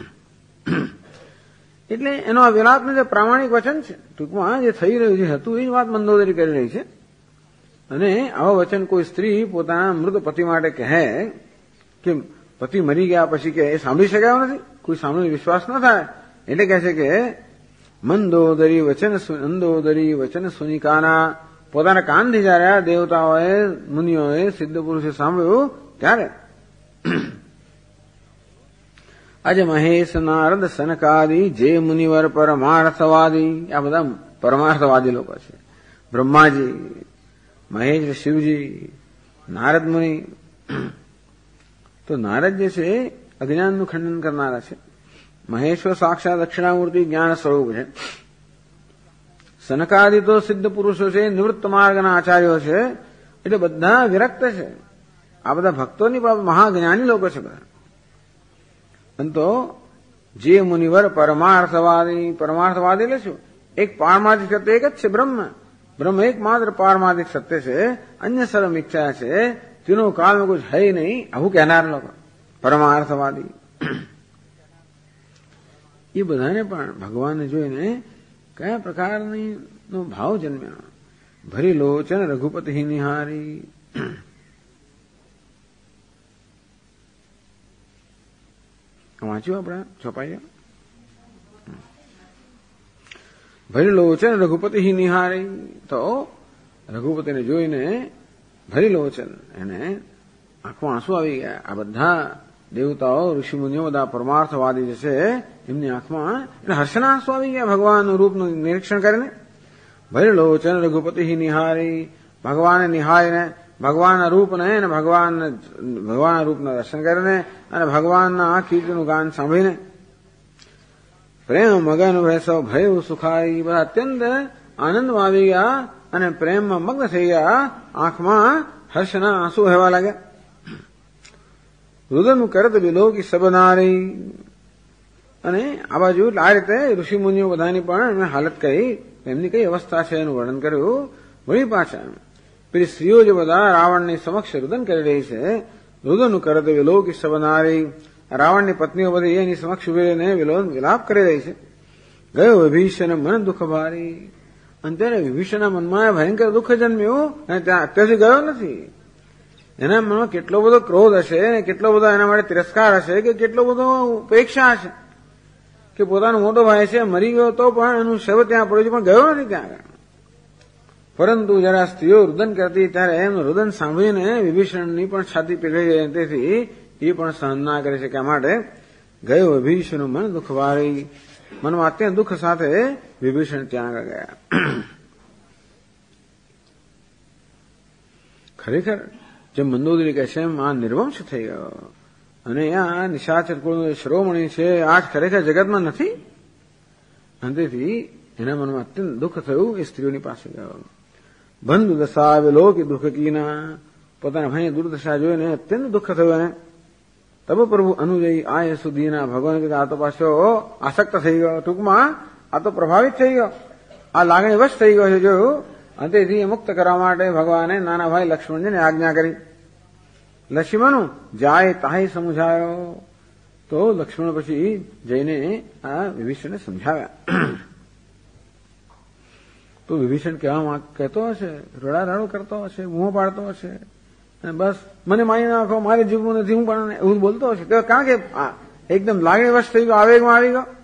એટલે એનો આ વિલાપનું જે પ્રામાણિક વચન છે, ટૂંકમાં જે થઈ રહ્યું છે હતું એ જ વાત મંદોદરી કરી રહી છે. અને આવા વચન કોઈ સ્ત્રી પોતાના મૃત પતિ માટે કહે કે પતિ મરી ગયા પછી કે એ સાંભળી શકાયો નથી, કોઈ સાંભળીને વિશ્વાસ ન થાય. એટલે કહે છે કે મંદોદરી વચન સુનિકાના. પોતાના કાનથી જયારે આ દેવતાઓએ, મુનિઓએ, સિદ્ધ પુરુષે સાંભળ્યું ત્યારે આજે મહેશ, નારદ, સનકાદી જે મુનિવર પરમાર્થવાદી, આ બધા પરમાર્થવાદી લોકો છે. બ્રહ્માજી, મહેશ, શિવજી, નારદ મુનિ. તો નારદ જે છે અજ્ઞાનનું ખંડન કરનારા છે. મહેશ્વર સાક્ષાત દક્ષિણામૂર્તિ જ્ઞાન સ્વરૂપ છે. સનકાદી તો સિદ્ધ પુરુષો છે, નિવૃત્ત માર્ગના આચાર્યો છે, એટલે બધા વિરક્ત છે. આ બધા ભક્તોની મહાજ્ઞાની લોકો છે બધા. તો જે મુનિવર પરમાર્થવાદી એટલે શું? એક પારમાર્થિક સત્ય એક જ છે, બ્રહ્મ એકમાત્ર પારમાર્થિક સત્ય છે, અન્ય સર્વ મિથ્યા છે, તેનો કાળમાં કુછ હૈ નહીં, આવું કહેનાર લોકો પરમાર્થવાદી. એ બધાને પણ ભગવાનને જોઈને કયા પ્રકારનો ભાવ જન્મ્યો. ભરી લોચન રઘુપતિ નિહારી. વાંચ્યું આપણે છપાઈ. ભરી લોચન રઘુપતિ નિહારી. તો રઘુપતિને જોઈને ભરી લોચન, એને આંખમાં આંસુ આવી ગયા. આ બધા દેવતાઓ ઋષિમુનિઓ બધા પરમાર્થવાદી જે છે એમની આંખમાં એને હર્ષના આંસુ આવી ગયા ભગવાનનું રૂપનું નિરીક્ષણ કરીને. ભરી લોચન રઘુપતિ નિહારી. ભગવાને નિહાળીને ભગવાનના રૂપને અને ભગવાનના રૂપના દર્શન કરીને અને ભગવાનના કીર્તિનું ગાન સાંભળીને પ્રેમ મગન વૈસો ભય સુખાઈ. બધા અત્યંત આનંદમાં આવી ગયા અને પ્રેમમાં મગ્ન થઈ ગયા. આંખમાં હર્ષના આંસુ વહેવા લાગ્યા. રુદન કરત વિલોકી સબનારી. અને આ બાજુ આ રીતે ઋષિમુનિઓ બધાની પણ એમને હાલત કહી, એમની કઈ અવસ્થા છે એનું વર્ણન કર્યું. વળી પાછા પેલી સ્ત્રીઓ જે બધા રાવણની સમક્ષ રુદન કરી રહી છે, રુદન કરત વિલોકી સબનારી. રાવણની પત્નીઓ બધી એની સમક્ષ ઉભી રહીને વિલાપ કરી રહી છે. ગયો વિભીષણ મન દુઃખ ભારી. અને ત્યારે વિભીષણના મનમાં ભયંકર દુઃખ જન્મ્યું અને ત્યાં અત્યારથી ગયો નથી. એના મનમાં કેટલો બધો ક્રોધ હશે, કેટલો બધો એના માટે તિરસ્કાર હશે, કે કેટલો બધો ઉપેક્ષા હશે કે પોતાનો મોટો ભાઈ છે મરી ગયો તો પણ એનું શવ ત્યાં પડ્યું છે પણ ગયો નથી ત્યાં. પરંતુ જયારે આ સ્ત્રીઓ રુદન કરતી ત્યારે એમનું રુદન સાંભળીને વિભીષણની પણ છાતી પીગળી ગઈ. તેથી એ પણ સહન ના કરી શક્યા. માટે ગયો વિભીષણનું મન દુઃખ વાળી. મનમાં અત્યંત દુઃખ સાથે વિભીષણ ત્યાં આગળ ગયા. ખરેખર જેમ મંદોદરી કહે છે એમ આ નિર્વંશ થઈ ગયો અને આ નિશાચર કુળનો શિરોમણી છે આ ખરેખર જગતમાં નથી. અને તેથી એના મનમાં અત્યંત દુઃખ થયું. એ સ્ત્રીઓની પાસે ગયો. બંધુ દશા આવેલો કે દુઃખ કીના. પોતાના ભાઈ દુર્દશા જોઈને અત્યંત દુઃખ થયું. એને તબ પ્રભુ અનુજય આય સુધીના. ભગવાન કીધું આ તો પાછો આસક્ત થઈ ગયો. ટૂંકમાં આ તો પ્રભાવિત થઈ ગયો, આ લાગણી વશ થઈ ગયો છે. જોયું અને તેથી મુક્ત કરવા માટે ભગવાને નાના ભાઈ લક્ષ્મણજીને આજ્ઞા કરી. લક્ષ્મણ જાય તાહી સમજાયો. તો લક્ષ્મણ પછી જઈને આ વિભીષણને સમજાવ્યા. તો વિભીષણ કહેતો હશે, રડારડો કરતો હશે, મોં પાડતો હશે અને બસ મને મારી નાખો, મારે જીવવું નથી, હું પણ એવું બોલતો હશે. કારણ કે એકદમ લાગણી વશ થઈ ગયો, આવેગમાં આવી ગયો.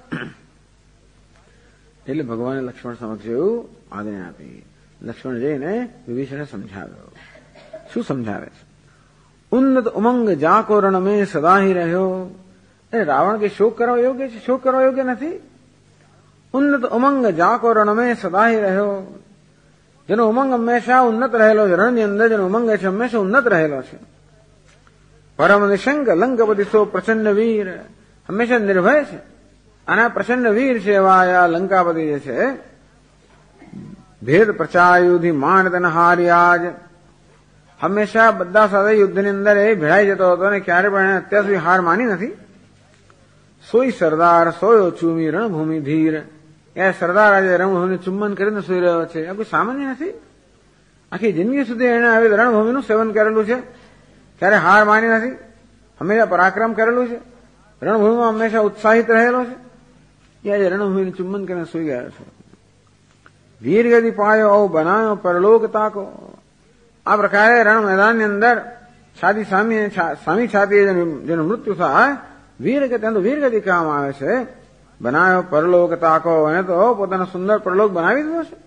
એટલે ભગવાને લક્ષ્મણ સમક્ષ એવું આજ્ઞા આપી. લક્ષ્મણ જઈને વિભીષણને સમજાવ્યો. શું સમજાવે છે? ઉન્નત ઉમંગ જાકો રણ મેં સદાહી રહ્યો. એ રાવણ કે શોક કરવા યોગ્ય છે? શોક કરવા યોગ્ય નથી. ઉન્નત ઉમંગ જાકો રણ મેં સદાહી રહ્યો. જેનો ઉમંગ હંમેશા ઉન્નત રહેલો છે, રણની અંદર જેનો ઉમંગ છે હંમેશા ઉન્નત રહેલો છે. પરમ નિશંક લંકપતિ સો પ્રચંડ વીર. હંમેશા નિર્ભય છે અને પ્રચંડ વીર છે એવા આ લંકાપતિ જે છે. ભેદ પ્રચાયુધિ માણતન હાર્યાજ. હંમેશા બધા સાથે યુદ્ધની અંદર એ ભેળાઈ જતો હતો અને ક્યારે પણ એને અત્યાર સુધી હાર માની નથી. સોઈ સરદાર સોયો ચૂમી રણભૂમિ ધીર. એ સરદાર આજે રણભૂમિને ચુંબન કરીને સુઈ રહ્યો છે. આ કોઈ સામાન્ય નથી. આખી જિંદગી સુધી એને આવી રણભૂમિનું સેવન કરેલું છે, ક્યારે હાર માની નથી, હંમેશા પરાક્રમ કરેલું છે, રણભૂમિમાં હંમેશા ઉત્સાહિત રહેલો છે. એ આજે રણભૂમિને ચુંબન કરીને સુઈ ગયો છે. વીર ગતિ પાયો ઓ બનાયો પરલોક તાકો. આ પ્રકારે રણ મેદાનની અંદર છાતી સામી છાતી જેનું મૃત્યુ થાય વીર ગતિ, વીર ગતિ કહેવામાં આવે છે. બનાયો પરલોક તાકો. એને તો પોતાનો સુંદર પરલોક બનાવી દીધો છે.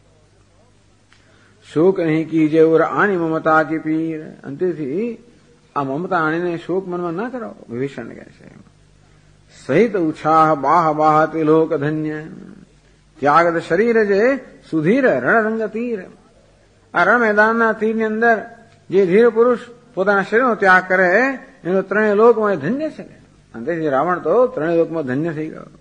શોક નહીં કીજે ઉર આની મમતા કી પીર. અંતેથી આ મમતા આણીને શોક મનમાં ના કરો. વિભીષણ કહે છે સહિત ઉછાહ બાહ બાહ ત્રિલોક ધન્ય. ત્યાગત શરીર જે સુધીર રણરંગ તીર. આ રણ મેદાનના તીરની અંદર જે ધીર પુરુષ પોતાના શરીરનો ત્યાગ કરે એનો ત્રણેય લોકમાં ધન્ય છે. અંતેથી રાવણ તો ત્રણેય લોકમાં ધન્ય થઈ ગયો.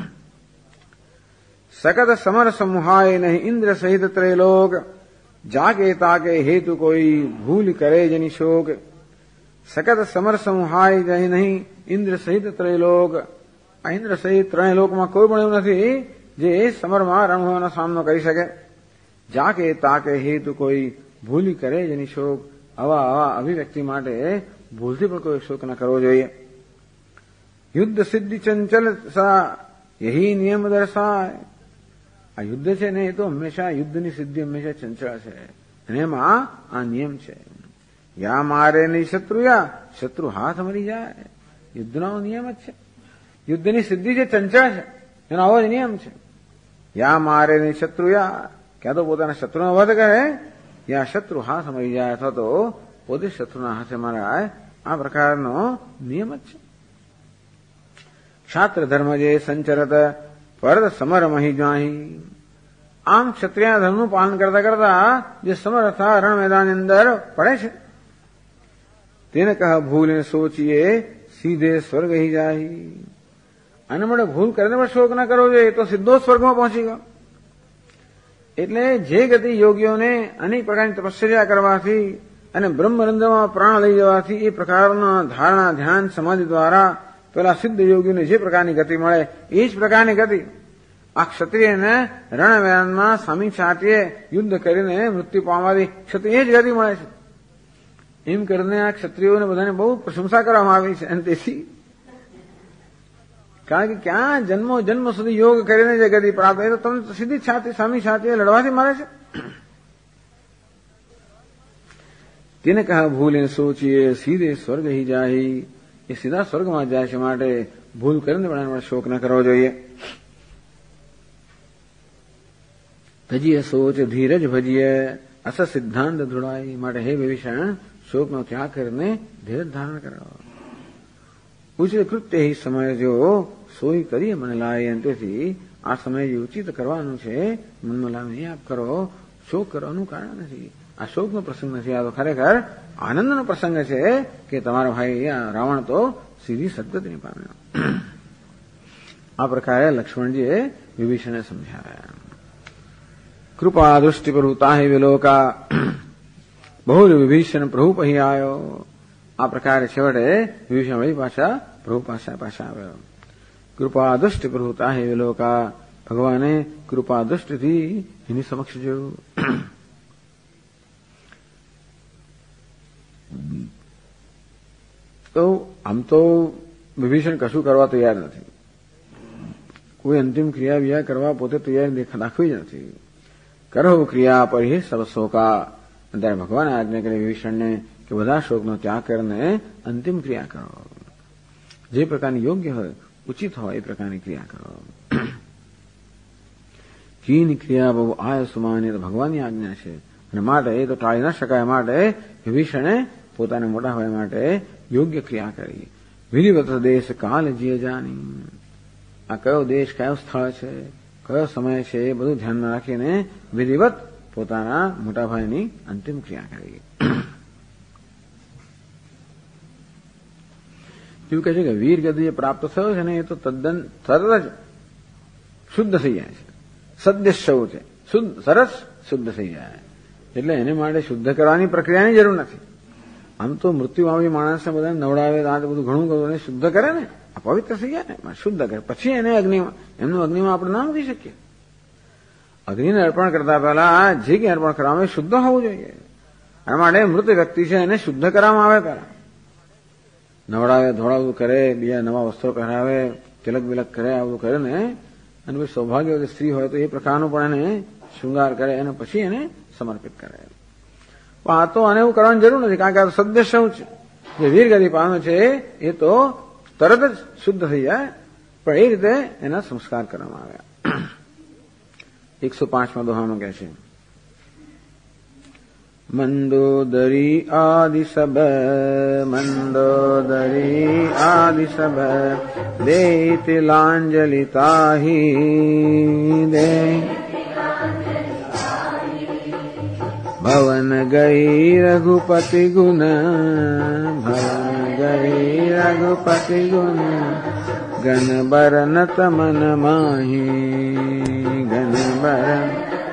સકત સમર સમુહાય નહીં ઇન્દ્ર સહિત ત્રૈલોક. જાકે તાકે હેતુ કોઈ ભૂલ કરે જની શોક. સકત સમર સમુહાય નહીં ઇન્દ્ર સહિત ત્રૈલોક. આ ઇન્દ્ર સહિત ત્રણેય લોકમાં કોઈ પણ એવું નથી જે સમરમાં રણભૂમિનો સામનો કરી શકે. જાકે તાકે હેતુ કોઈ ભૂલી કરે જેની શોક. આવા અભિવ્યક્તિ માટે ભૂલથી પણ કોઈ શોક ન કરવો જોઈએ. યુદ્ધ સિદ્ધિ ચંચલ સા યહી નિયમ દર્શાય. આ યુદ્ધ છે ને એ તો હંમેશા યુદ્ધની સિદ્ધિ હંમેશા ચંચળ છે, અને એમાં આ નિયમ છે. યા મારે નહીં શત્રુ હાથ મરી જાય. યુદ્ધનો નિયમ જ છે. યુદ્ધની સિદ્ધિ જે ચંચળ છે એનો આવો જ નિયમ છે. યા મારે નહીં ક્યાં તો પોતાના શત્રુનો વધ કરે, યા શત્રુ હાથ મરી જાય અથવા તો પોતે શત્રુના હાથે મરાય. આ પ્રકારનો નિયમ જ છે. ક્ષાત્ર ધર્મ જે સંચરત પરત સમરમહી જાહી. આમ ક્ષત્રિય ધર્મનું પાલન કરતા કરતા જે સમરથા રણ મેદાનની અંદર પડે છે તેને કહા ભૂલ સોચીએ સીધે સ્વર્ગ હી જાહી. આને માટે ભૂલ કરીને પણ શોક ના કરવો જોઈએ, તો સીધો સ્વર્ગમાં પહોંચી ગયો. એટલે જે ગતિ યોગીઓને અનેક પ્રકારની તપશ્ચર્યા કરવાથી અને બ્રહ્મરંધ્રમાં પ્રાણ લઈ જવાથી એ પ્રકારના ધારણા ધ્યાન સમાધિ દ્વારા પેલા સિદ્ધ યોગીઓને જે પ્રકારની ગતિ મળે એ જ પ્રકારની ગતિ આ ક્ષત્રિયને રણ મેદાનમાં સામી છાંટીએ યુદ્ધ કરીને મૃત્યુ પામવાથી ક્ષત્રિય જ ગતિ મળે છે. એમ કરીને આ ક્ષત્રિયોને બધાને બહુ પ્રશંસા કરવામાં આવી છે. અને તેથી કારણ કે ક્યાં જન્મ સુધી યોગ કરીને જે ગતિ પ્રાપ્ત થાય તો તમને સીધી છાતી સામી છાતીએ લડવાથી મળે છે. તેને કહા ભૂલ સોચીએ સીધે સ્વર્ગ હી જાહી. એ સીધા સ્વર્ગમાં જાય છે, માટે ભૂલ કરીને પણ શોક ન કરવો જોઈએ. તજીએ સોચ ધીરજ ભજીએ અસ સિદ્ધાંત ધૃડાઈ. માટે હે વિભીષણ, શોકનો ત્યાગ કરીને ધીરજ ધારણ કરો. ઉચિત કૃત્ય હિ સમય જો સોઈ કરીએ મને લાય. તેથી આ સમય જે ઉચિત કરવાનું છે મનમાં લાવીને એ આપ કરો. શોક કરવાનું કારણ નથી. આ શોકનો પ્રસંગ નથી. આ તો ખરેખર આનંદનો પ્રસંગ છે કે તમારો ભાઈ રાવણ તો સીધી સદગતિને પામ્યો. આ પ્રકારે લક્ષ્મણજીએ વિભીષણને સમજાવ્યા. કૃપા દૃષ્ટિ પ્રભુ તાહી વિલોકા બહુ વિભીષણ પ્રભુ પહી આવ્યો. આ પ્રકારે છેવટે વિભીષણ વળી પાછા પ્રભુ પાછા આવ્યો. કૃપા દૃષ્ટિ પ્રભુ તાહી વિલોકા. ભગવાને કૃપા દૃષ્ટિથી એની સમક્ષ જોયું. તો આમ તો વિભીષણ કશું કરવા તૈયાર નથી. કોઈ અંતિમ ક્રિયા વિયા કરવા પોતે તૈયાર દાખવી જ નથી. કરો ક્રિયા પર હે સર્વ શોકા. ત્યારે ભગવાને આજ્ઞા કરી વિભીષણને કે બધા શોકનો ત્યાગ કરીને અંતિમ ક્રિયા કરો. જે પ્રકારની યોગ્ય હોય ઉચિત હોય એ પ્રકારની ક્રિયા કરો. કીની ક્રિયા બહુ આયસમાન, તો ભગવાનની આજ્ઞા છે અને માટે એ તો ટાળી ન શકાય. માટે વિભીષણે પોતાના મોટા ભાઈ માટે યોગ્ય ક્રિયા કરી. વિધિવત દેશ કાલ જીએ જાની. આ કયો દેશ કયો સ્થળ છે કયો સમય છે એ બધું ધ્યાનમાં રાખીને વિધિવત પોતાના મોટા ભાઈની અંતિમ ક્રિયા કરી. એવું કહે છે કે વીર ગતિ જે પ્રાપ્ત થયો છે ને એ તો તદ્દન તરત જ શુદ્ધ થઈ જાય છે. સદ્ય શૌચ છે, સરસ શુદ્ધ થઈ જાય. એટલે એને માટે શુદ્ધ કરવાની પ્રક્રિયાની જરૂર નથી. આમ તો મૃત્યુ આવી માણસને બધા નવડાવે આ બધું ઘણું કરું એને શુદ્ધ કરે ને, પવિત્ર થઈ જાય ને, શુદ્ધ કરે પછી એને અગ્નિમાં એમનું અગ્નિમાં આપણે ના મૂકી શકીએ. અગ્નિને અર્પણ કરતા પહેલા જે કંઈ અર્પણ કરવામાં આવે શુદ્ધ હોવું જોઈએ. એના માટે મૃત વ્યક્તિ છે એને શુદ્ધ કરવામાં આવે પહેલા. નવડાવે ધોળાવું કરે, બીજા નવા વસ્ત્રો પહેરાવે, તિલક બિલક કરે, આવું કરે ને અને પછી સૌભાગ્ય સ્ત્રી હોય તો એ પ્રકારનું પણ એને શૃંગાર કરે અને પછી એને સમર્પિત કરે. પણ આ તો આને એવું કરવાની જરૂર નથી, કારણ કે આ સદ્ય શૌચ છે. જે વીરગતિ પામે છે એ તો તરત જ શુદ્ધ થઈ જાય, પણ એ રીતે એના સંસ્કાર કરવામાં આવ્યા. 105માં દોહામાં કહે છે મંદોદરી આદિ સબ દેતિ લાંજલિતાહી દે ભવન ગઈ રઘુપતિ ગુણ ગણ બરન તમન માહી ગણ બરન.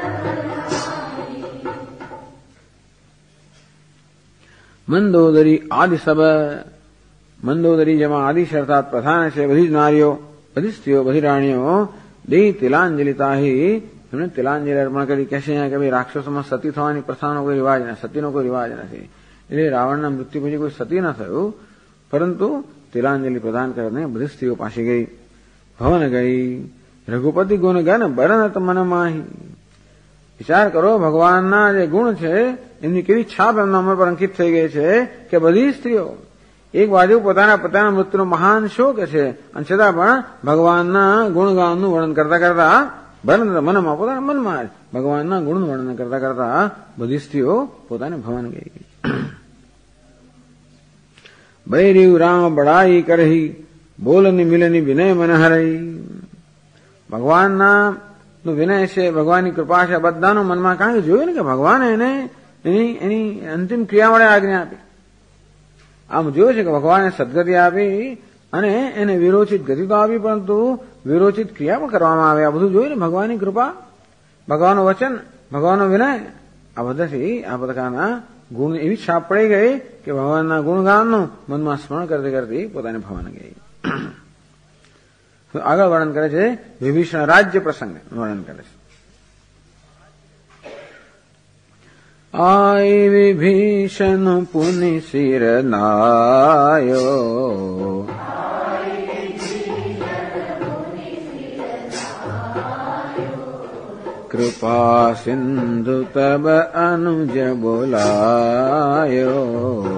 મંદોદરી આદિ સબ, મંદોદરી જેમાં આદિશ અર્થાત પ્રધાન છે, બધી જ નારીઓ, બધી સ્ત્રીઓ, બધી રાણીઓ દે તિલાંજલિતાહી એમણે તિલાંજલિ અર્પણ કરી. કહે છે કે ભાઈ રાક્ષસોમાં સતી થવાની પ્રથાનો કોઈ રિવાજ નથી, સતીનો કોઈ રિવાજ નથી. એટલે રાવણના મૃત્યુ પછી કોઈ સતી ન થયું, પરંતુ તિલાંજલિ પ્રદાન કરીને બધી સ્ત્રીઓ પાસે ગઈ. ભવન ગઈ. રઘુપતિ ગુણ ગન બરનત મન માહી. વિચાર કરો, ભગવાનના જે ગુણ છે એમની કેવી છાપ એમના મન પર અંકિત થઈ ગઈ છે કે બધી સ્ત્રીઓ એક બાજુ પોતાના મૃત્યુનો મહાન શોક છે અને છતાં પણ ભગવાનના ગુણગાનનું વર્ણન કરતા કરતા બરનત મનમાં પોતાના મનમાં ભગવાનના ગુણનું વર્ણન કરતા કરતા બધી સ્ત્રીઓ પોતાને ભવન ગઈ. બૈરીવ રામ બડાઈ કરહી બોલની મિલની વિનય મન હરઈ. ભગવાનના નું વિનય છે, ભગવાનની કૃપા છે, બધાનો મનમાં. કારણ કે જોયું ને કે ભગવાને એને એની અંતિમ ક્રિયા વડે આજ્ઞા આપી. આમ જોયું છે કે ભગવાને સદગતિ આપી અને એને વિરોચિત ગતિ તો આપી, પરંતુ વિરોચિત ક્રિયા પણ કરવામાં આવે. આ બધું જોયું ને, ભગવાનની કૃપા, ભગવાનનું વચન, ભગવાનનો વિનય, આ બધાથી આ પ્રકારના ગુણ એવી છાપ પડી ગઈ કે ભગવાનના ગુણગાનનું મનમાં સ્મરણ કરતી કરતી પોતાને ભવન ગઈ. આગળ વર્ણન કરે છે વિભીષણ રાજ્ય પ્રસંગ વર્ણન કરે છે. આય વિભીષણ પુનિ શિર નાયો, કૃપા સિંધુ તબ અનુજ બોલાયો.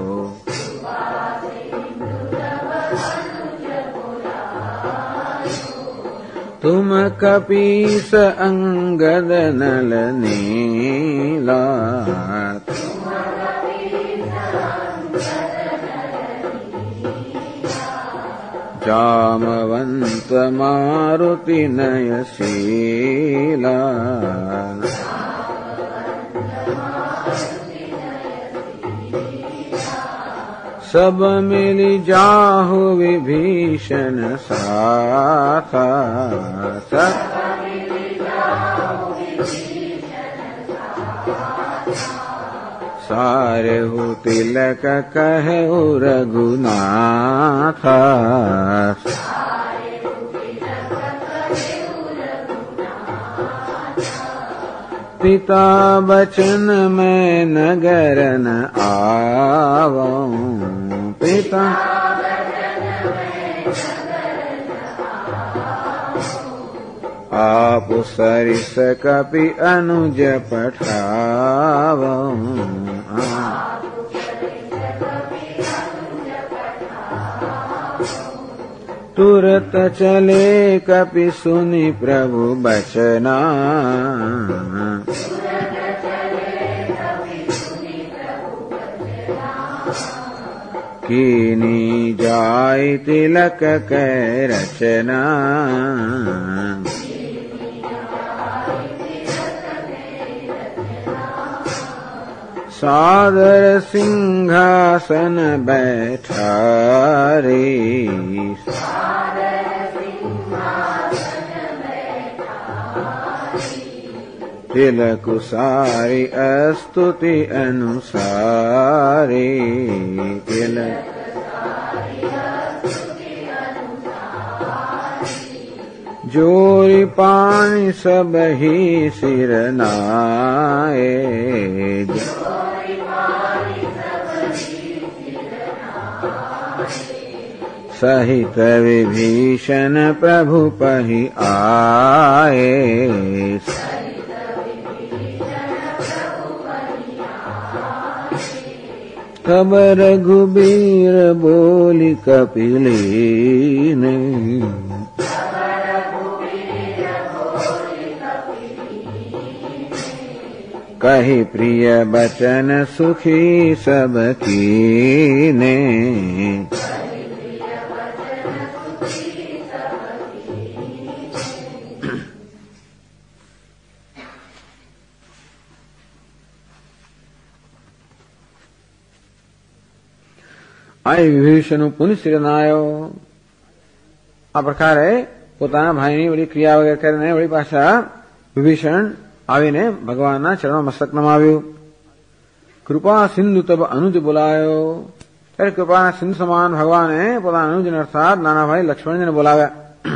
तुम कपीस अंगद नल नीला, जामवंत मारुति नयशीला, सब मिली जाहु विभीषण साथा, सारहु तिलक कहु रघुनाथा, पिता बचन में नगर न आवऊं, पिता आप सरिस कपि अनुज पठावऊं, तुरत चले कपि सुनि प्रभु बचना, कीनी जाय तिलक कै रचना, सादर सिंहासन बैठारे, तिलक सारी स्तुति अनुसारे, तिलक जोरी पानी सब ही सिर नाए, सहित विभीषण प्रभु पहि आए, तब रघुबीर बोली कपिलीने, कहि प्रिय बचन सुखी सब कीने, આય વિભીષણ પુનિ શિરનાયો. આ પ્રકારે પોતાના ભાઈની વળી ક્રિયા વગેરે કરીને વળી પાછા વિભીષણ આવીને ભગવાનના ચરણમાં મસ્તક નમાવ્યું. કૃપા સિંધુ તબ અનુજ બોલાયો. ત્યારે કૃપાના સિંધુ સમાન ભગવાને પોતાના અનુજને અર્થાત નાના ભાઈ લક્ષ્મણજીને બોલાવ્યા.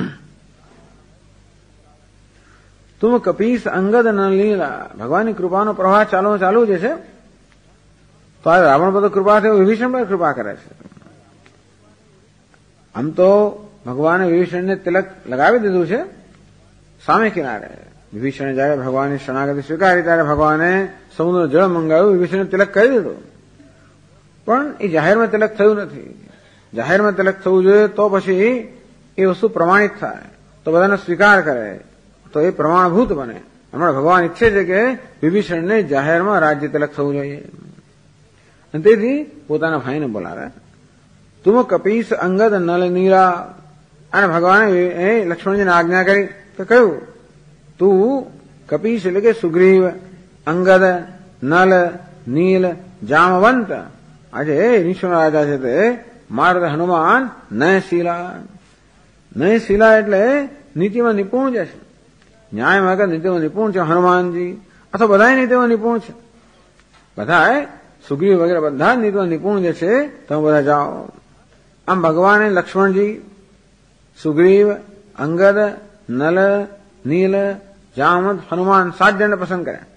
તુમ કપીસ અંગદ ન લીલા. ભગવાનની કૃપાનો પ્રવાહ ચાલુ જે છે, તો રાવણ પર તો કૃપા થયો, વિભીષણ પર કૃપા કરે છે. આમ તો ભગવાને વિભીષણને તિલક લગાવી દીધું છે સામે કિનારે. વિભીષણે જયારે ભગવાનની શરણાગતિ સ્વીકારી ત્યારે ભગવાને સમુદ્ર જળ મંગાવ્યું, વિભીષણને તિલક કરી દીધું. પણ એ જાહેરમાં તિલક થયું નથી. જાહેરમાં તિલક થવું જોઈએ તો પછી એ વસ્તુ પ્રમાણિત થાય, તો બધાને સ્વીકાર કરે, તો એ પ્રમાણભૂત બને. હમણાં ભગવાન ઈચ્છે છે કે વિભીષણને જાહેરમાં રાજ્ય તિલક થવું જોઈએ. અને તેથી પોતાના ભાઈને બોલાવે. તુમ કપીશ અંગદ નલ નીરા. અને ભગવાને લક્ષ્મણજીને આજ્ઞા કરી તો કહ્યું, તું કપીશ એટલે કે સુગ્રીવ, અંગદ, નલ, નીલ, જામવંત, આજે ઋષિનો રાજા છે તે માર્ગ હનુમાન, નયશીલા. નયશીલા એટલે નીતિમાં નિપુણ છે, ન્યાયમાં કે નીતિમાં નિપુણ છે હનુમાનજી, અથવા બધા નીતિમાં નિપુણ છે. બધા સુગ્રીવ વગેરે બધા જ નીતિમાં નિપુણ જે છે, તમે બધા જાઓ. આમ ભગવાને લક્ષ્મણજી, સુગ્રીવ, અંગદ, નલ, નીલ, જામવંત, હનુમાન 7 જણને પસંદ કર્યા.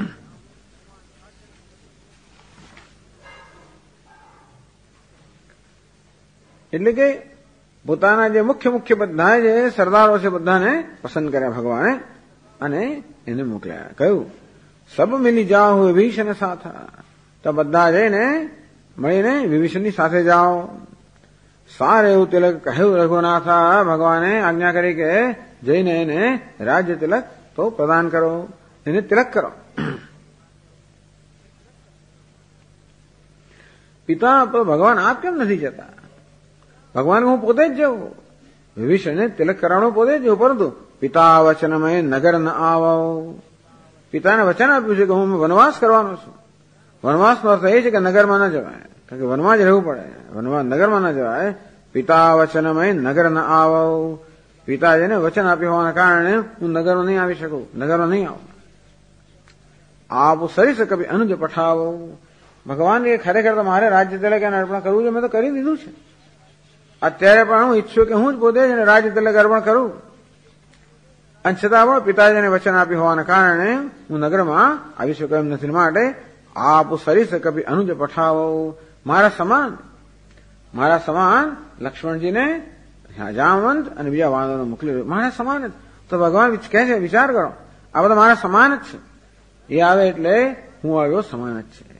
એટલે કે પોતાના જે મુખ્ય બધા જે સરદારો છે બધાને પસંદ કર્યા ભગવાને અને એને મોકલ્યા. કહ્યું, સબ મિલી જાઓ વિભીષણ સાથા. તો બધા જઈને મળીને વિભીષણની સાથે જાઓ. સારે એવું તિલક કહ્યું રઘુનાથા. ભગવાને આજ્ઞા કરી કે જઈને એને રાજ્ય તિલક તો પ્રદાન કરો, એને તિલક કરો. પિતા પર ભગવાન આપ કેમ નથી જતા? ભગવાન હું પોતે જ જાઉં. વિભીષણને તિલક કરાવવાનું પોતે જ જાઉં, પરંતુ પિતા વચનમય નગર ન આવો. પિતાને વચન આપ્યું છે કે હું વનવાસ કરવાનો છું. વનવાસનો અર્થ એ છે કે નગરમાં ન જવાય, કારણ કે વનમાં જ રહેવું પડે, નગરમાં ન જવાય. પિતા વચનમય નગર ન આવો. પિતાજીને વચન આપ્યું હોવાના કારણે હું નગરમાં નહીં આવી શકું, નગરમાં નહીં આવું. આપ સરીસ કભી અનુજ પઠાવો. ભગવાન એ ખરેખર તો મારે રાજ્ય તિલક એને અર્પણ કરવું છે, મેં તો કરી દીધું છે. અત્યારે પણ હું ઈચ્છું કે હું જ પોતે જ રાજ્ય તિલક અર્પણ કરું. અને છતાં પણ પિતાજીને વચન આપ્યું હોવાના કારણે હું નગરમાં આવી શકું એમ નથી. માટે આપ સરીસ કભી અનુજ પઠાવો. મારા સમાન લક્ષ્મણજીને જામવંત અને બીજા વાનરોને મોકલી, મારા સમાન જ. તો ભગવાન કહે છે વિચાર કરો, આ બધા મારા સમાન જ છે. એ આવે એટલે હું આવ્યો સમાન જ છે.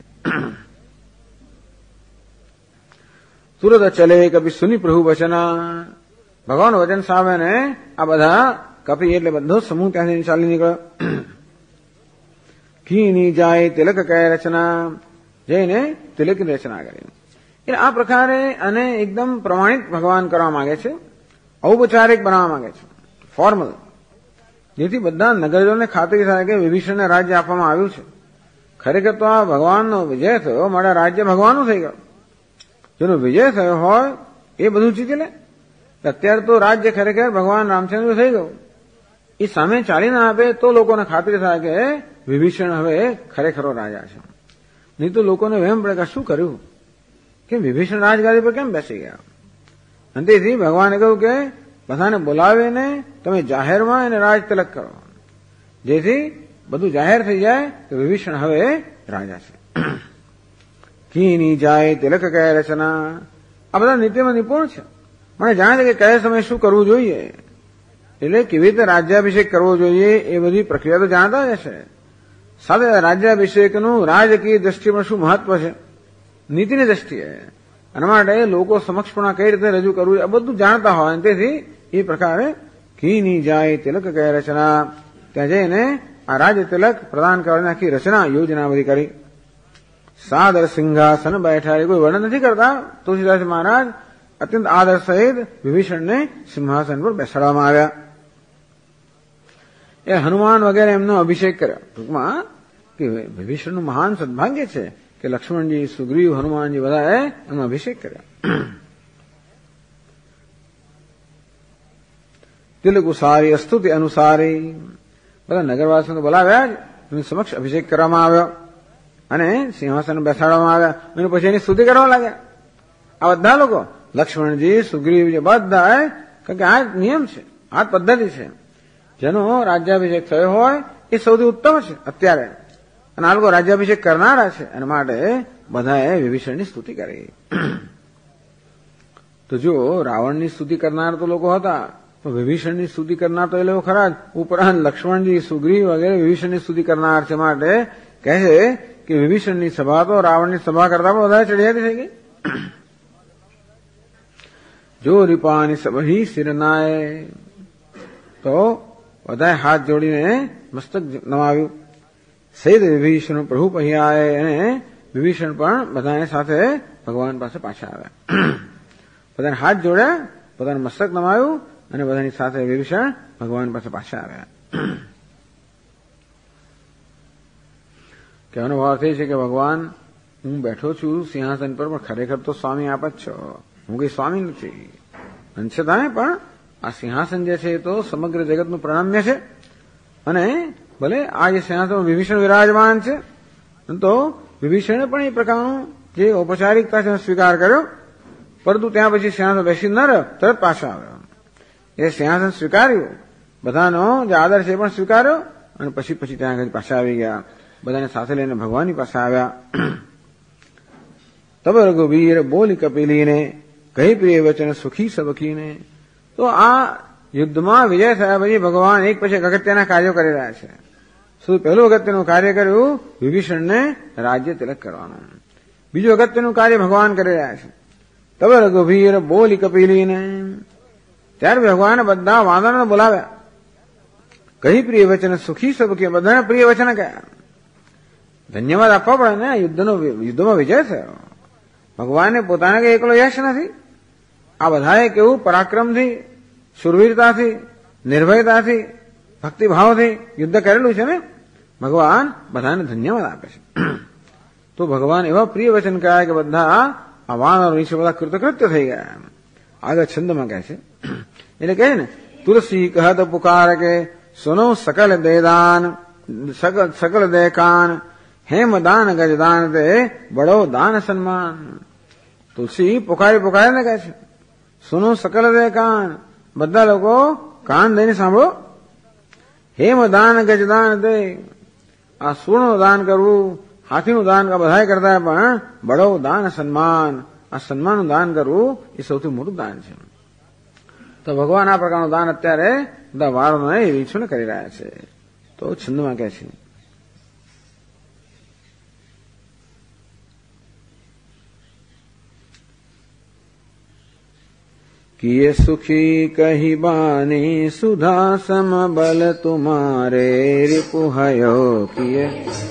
તુરત ચલે કભી સુની પ્રભુ વચના. ભગવાન વચન સામે ને આ બધા કપી એટલે બધો સમૂહ ત્યાંથી ચાલી નીકળ્યો. કીની જાય તિલક કહે રચના. જઈને તિલકની રચના કરી. એટલે આ પ્રકારે અને એકદમ પ્રમાણિત ભગવાન કરવા માંગે છે, ઔપચારિક બનાવવા માંગે છે, ફોર્મલ, જેથી બધા નગરજોને ખાતરી થાય કે વિભીષણને રાજ્ય આપવામાં આવ્યું છે. ખરેખર તો આ ભગવાનનો વિજય થયો, મારા રાજ્ય ભગવાનનું થઈ ગયું. જેનો વિજય થયો હોય એ બધું જીતી લે. અત્યારે તો રાજ્ય ખરેખર ભગવાન રામચંદ્ર થઈ ગયું. એ સામે ચાલીને આપે તો લોકોને ખાતરી થાય કે વિભીષણ હવે ખરેખરો રાજા છે. નહીં તો લોકોને વહેમ પડે કે શું કર્યું, કે વિભીષણ રાજગાદી પર કેમ બેસી ગયા. અને તેથી ભગવાને કહ્યું કે બધાને બોલાવીને તમે જાહેરમાં એને રાજ તિલક કરો, જેથી બધું જાહેર થઈ જાય કે વિભીષણ હવે રાજા છે. કીની જાય તિલક કહે રચના. આ બધા નીતિમાં નિપુણ છે, મને જાણે છે કે કયા સમયે શું કરવું જોઈએ, એટલે કેવી રીતે રાજ્યાભિષેક કરવો જોઈએ એ બધી પ્રક્રિયા તો જાણતા જ હશે. સાથે રાજ્યાભિષેકનું રાજકીય દ્રષ્ટિમાં શું મહત્વ છે, નીતિની દ્રષ્ટિએ, અને માટે લોકો સમક્ષ પણ કઈ રીતે રજૂ કરવું આ બધું જાણતા હોય. તેથી એ પ્રકારે કીની જાય તિલક કહે રચના. ત્યાં જઈને આ રાજ્ય તિલક પ્રદાન કરવાની આખી રચના યોજના બધી કરી. સાદર સિંહાસન બેઠા. કોઈ વર્ણન નથી કરતા. તુલસીદાસ મહારાજ અત્યંત આદર સહિત વિભીષણને સિંહાસન પર બેસાડવામાં આવ્યા. એ હનુમાન વગેરે એમનો અભિષેક કર્યો. ટૂંકમાં કે વિભીષણનું મહાન સદભાગ્ય છે કે લક્ષ્મણજી, સુગ્રીવ, હનુમાનજી બધાએ એમનો અભિષેક કર્યો. તિલક ઉસારી અસ્તુતિ અનુસારી. બધા નગરવાસીઓને બોલાવ્યા, એમની સમક્ષ અભિષેક કરવામાં આવ્યો અને સિંહાસન બેસાડવામાં આવ્યા. અને પછી એની સ્તુતિ કરવા લાગ્યા આ બધા લોકો, લક્ષ્મણજી, સુગ્રીવજી, બધા. કારણ કે આ નિયમ છે, આ પદ્ધતિ છે. જેનો રાજ્યાભિષેક થયો હોય એ સૌથી ઉત્તમ છે અત્યારે, અને આ લોકો રાજ્યાભિષેક કરનારા છે. અને માટે બધાએ વિભીષણની સ્તુતિ કરી. તો જો રાવણની સ્તુતિ કરનાર તો લોકો હતા, તો વિભીષણની સ્તુતિ કરનાર તો એ લોકો ખરા જ. ઉપરાંત લક્ષ્મણજી, સુગ્રીવ વગેરે વિભીષણની સ્તુતિ કરનાર છે. માટે કહે છે કે વિભીષણની સભા તો રાવણની સભા કરતા પણ વધારે ચડિયાતી થઈ ગઈ. જો રીપાની સભહી શિરનાય, તો બધાએ હાથ જોડીને મસ્તક નમાવ્યું. સૈદ વિભીષણ પ્રભુ પહેયાય, અને વિભીષણ પણ બધાને સાથે ભગવાન પાસે પાછા આવ્યા. બધાને હાથ જોડ્યા, પોતાનું મસ્તક નમાવ્યું, અને બધાની સાથે વિભીષણ ભગવાન પાસે પાછા આવ્યા. કહેવાનો ભાવ એ છે કે ભગવાન, હું બેઠો છું સિંહાસન પર, પણ ખરેખર તો સ્વામી આપ જ છો. હું કઈ સ્વામી નથી. અંશતાને પણ આ સિંહાસન જે છે એ તો સમગ્ર જગતનું પ્રણમ્ય છે. અને ભલે આ જે સિંહાસન વિભીષણ વિરાજમાન છે, તો વિભીષણે પણ એ પ્રકારનું જે ઔપચારિકતા છે સ્વીકાર કર્યો, પરંતુ ત્યાં પછી સિંહાસન બેસી ન રહ્યો, તરત પાછો આવ્યો. એ સિંહાસન સ્વીકાર્યું, બધાનો જે આદર છે એ પણ સ્વીકાર્યો, અને પછી ત્યાં આગળ પાછા આવી ગયા. બધાને સાથે લઈને ભગવાનની પાસે આવ્યા. તબ રઘુવીર બોલી કપિલીને, કહી પ્રિય વચન સુખી સબકીને. તો આ યુદ્ધમાં વિજય થયા પછી ભગવાન એક પછી એક અગત્યના કાર્યો કરી રહ્યા છે. શું પહેલું અગત્યનું કાર્ય કર્યું? વિભીષણને રાજ્ય તિલક કરવાનું. બીજું અગત્યનું કાર્ય ભગવાન કરી રહ્યા છે. તબ રઘુવીર બોલી કપિલીને, ત્યારે ભગવાને બધા વાનરોને બોલાવ્યા. કહી પ્રિય વચન સુખી સબકી, બધાને પ્રિય વચન કહ્યા. ધન્યવાદ આપવા પડે ને, યુદ્ધમાં વિજય થયો. ભગવાને પોતાને કઈ એકલો યશ નથી. આ બધાએ કેવું પરાક્રમથી, શુરવીરતાથી, નિર્ભયતાથી, ભક્તિભાવથી યુદ્ધ કરેલું છે ને. ભગવાન બધાને ધન્યવાદ આપે છે. તો ભગવાન એવા પ્રિય વચન કહ્યા કે બધા આ વાનરો નીચે બધા કૃતકૃત્ય થઈ ગયા. આગળ છંદમાં કહે છે, એટલે કહે ને, તુલસી કહત પુકાર કે સુનો સકલ દેદાન, સકલ દેકાન, હેમ દાન ગજદાન તે બડો દાન સન્માન. તુલસી પુકારીને કહે છે, સુનો સકલ દેકાન, બધા લોકો કાન દઈને સાંભળો. હેમ દાન ગજદાન તે, આ સુરનું દાન કરવું, હાથીનું દાન બધાએ કરતા, પણ બડો દાન સન્માન, આ સન્માનનું દાન કરવું એ સૌથી મોટું દાન છે. તો ભગવાન આ પ્રકારનું દાન અત્યારે બધા વારોને વિક્ષણ કરી રહ્યા છે. તો છંદમાં કહે છે, किए सुखी कही बानी सुधा सम बल तुम्हारे रिपुहयो किए.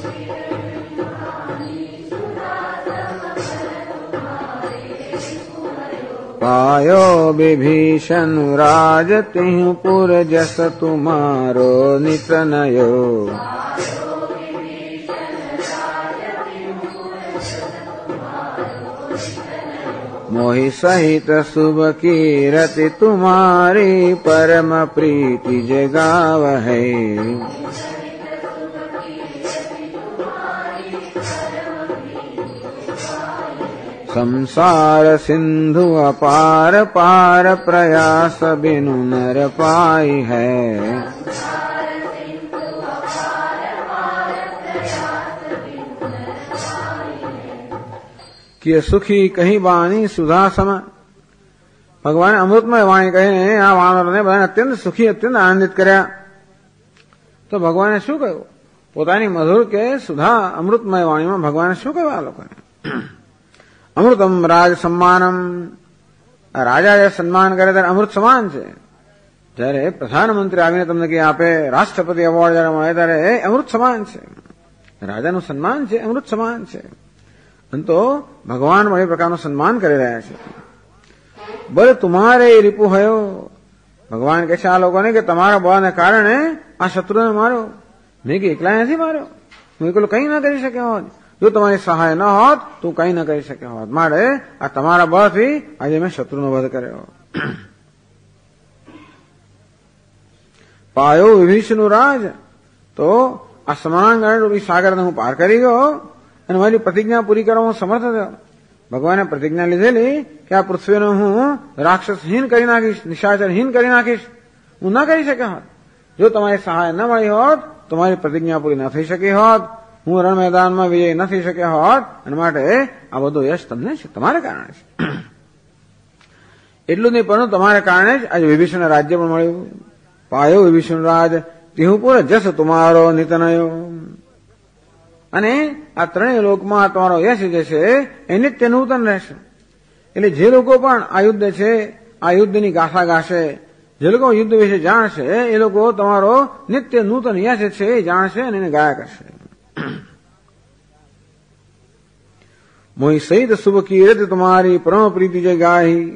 पायो विभीषण राज तिहु पुर जस तुम्हारो नितनयो. मोहि सहित शुभ कीरति तुम्हारी परम प्रीति जगावहै. संसार सिंधु अपार पार प्रयास बिनु नर पाई है. कि सुखी कहीं वाणी सुधा सम. भगवान अमृतमय वाणी कहीने आ वानरोને બધાને અત્યંત સુખી, અત્યંત આનંદિત કર્યા. તો ભગવાને શું કહ્યું? પોતાની મધુર કે સુધા અમૃતમય વાણીમાં ભગવાને શું કહ્યું આ લોકોને? અમૃતમ રાજ સન્માનમ. રાજા જે સન્માન કરે ત્યારે અમૃત સમાન છે. જયારે પ્રધાનમંત્રી આવીને તમને કે આપે, રાષ્ટ્રપતિ એવોર્ડ જયારે મળે ત્યારે એ અમૃત સમાન છે. રાજાનું સન્માન છે, અમૃત સમાન છે. તો ભગવાન પણ એ પ્રકારનું સન્માન કરી રહ્યા છે. બળ તુમારે રીપુ હયો. ભગવાન કહે છે આ લોકોને કે તમારા બળને કારણે આ શત્રુને માર્યો. મેં કે એકલા નથી માર્યો, હું એકલો કંઈ ના કરી શક્યો હોત. જો તમારી સહાય ન હોત તો કંઈ ન કરી શક્યો હોત. માટે આ તમારા બળથી આજે મેં શત્રુનો વધ કર્યો. પાયો વિભીષણનું રાજ. તો આ સમાંગણ રૂપી સાગરને હું પાર કરી ગયો, અને મારી પ્રતિજ્ઞા પૂરી કરવા હું સમર્થ થયો. ભગવાને પ્રતિજ્ઞા લીધેલી કે આ પૃથ્વીને હું રાક્ષસહીન કરી નાખીશ, નિશાચરહીન કરી નાખીશ. હું ન કરી શક્યો હોત. જો તમારી સહાય ન મળી હોત તો મારી પ્રતિજ્ઞા પૂરી ન થઈ શકી હોત, હું રણ મેદાનમાં વિજય ન થઈ શક્યો હોત. અને માટે આ બધો યશ તમને છે, તમારે કારણે છે. એટલું નહીં, પરંતુ તમારા કારણે જ આજે વિભીષણ રાજ્ય પણ મળ્યું. પાયો વિભીષણ રાજ તિહુ પૂર જસ તુમારો નિતનયો. અને આ ત્રણેય લોકમાં તમારો યશ જે છે એ નિત્ય નૂતન રહેશે. એટલે જે લોકો પણ આ યુદ્ધ છે, આ યુદ્ધની ગાથા ગાશે, જે લોકો યુદ્ધ વિશે જાણશે, એ લોકો તમારો નિત્ય નૂતન યશ છે એ જાણશે અને એને ગાયા કરશે. મોહી સહિત શુભ કીર્ત તમારી પરમ પ્રીતિ જે ગાહી.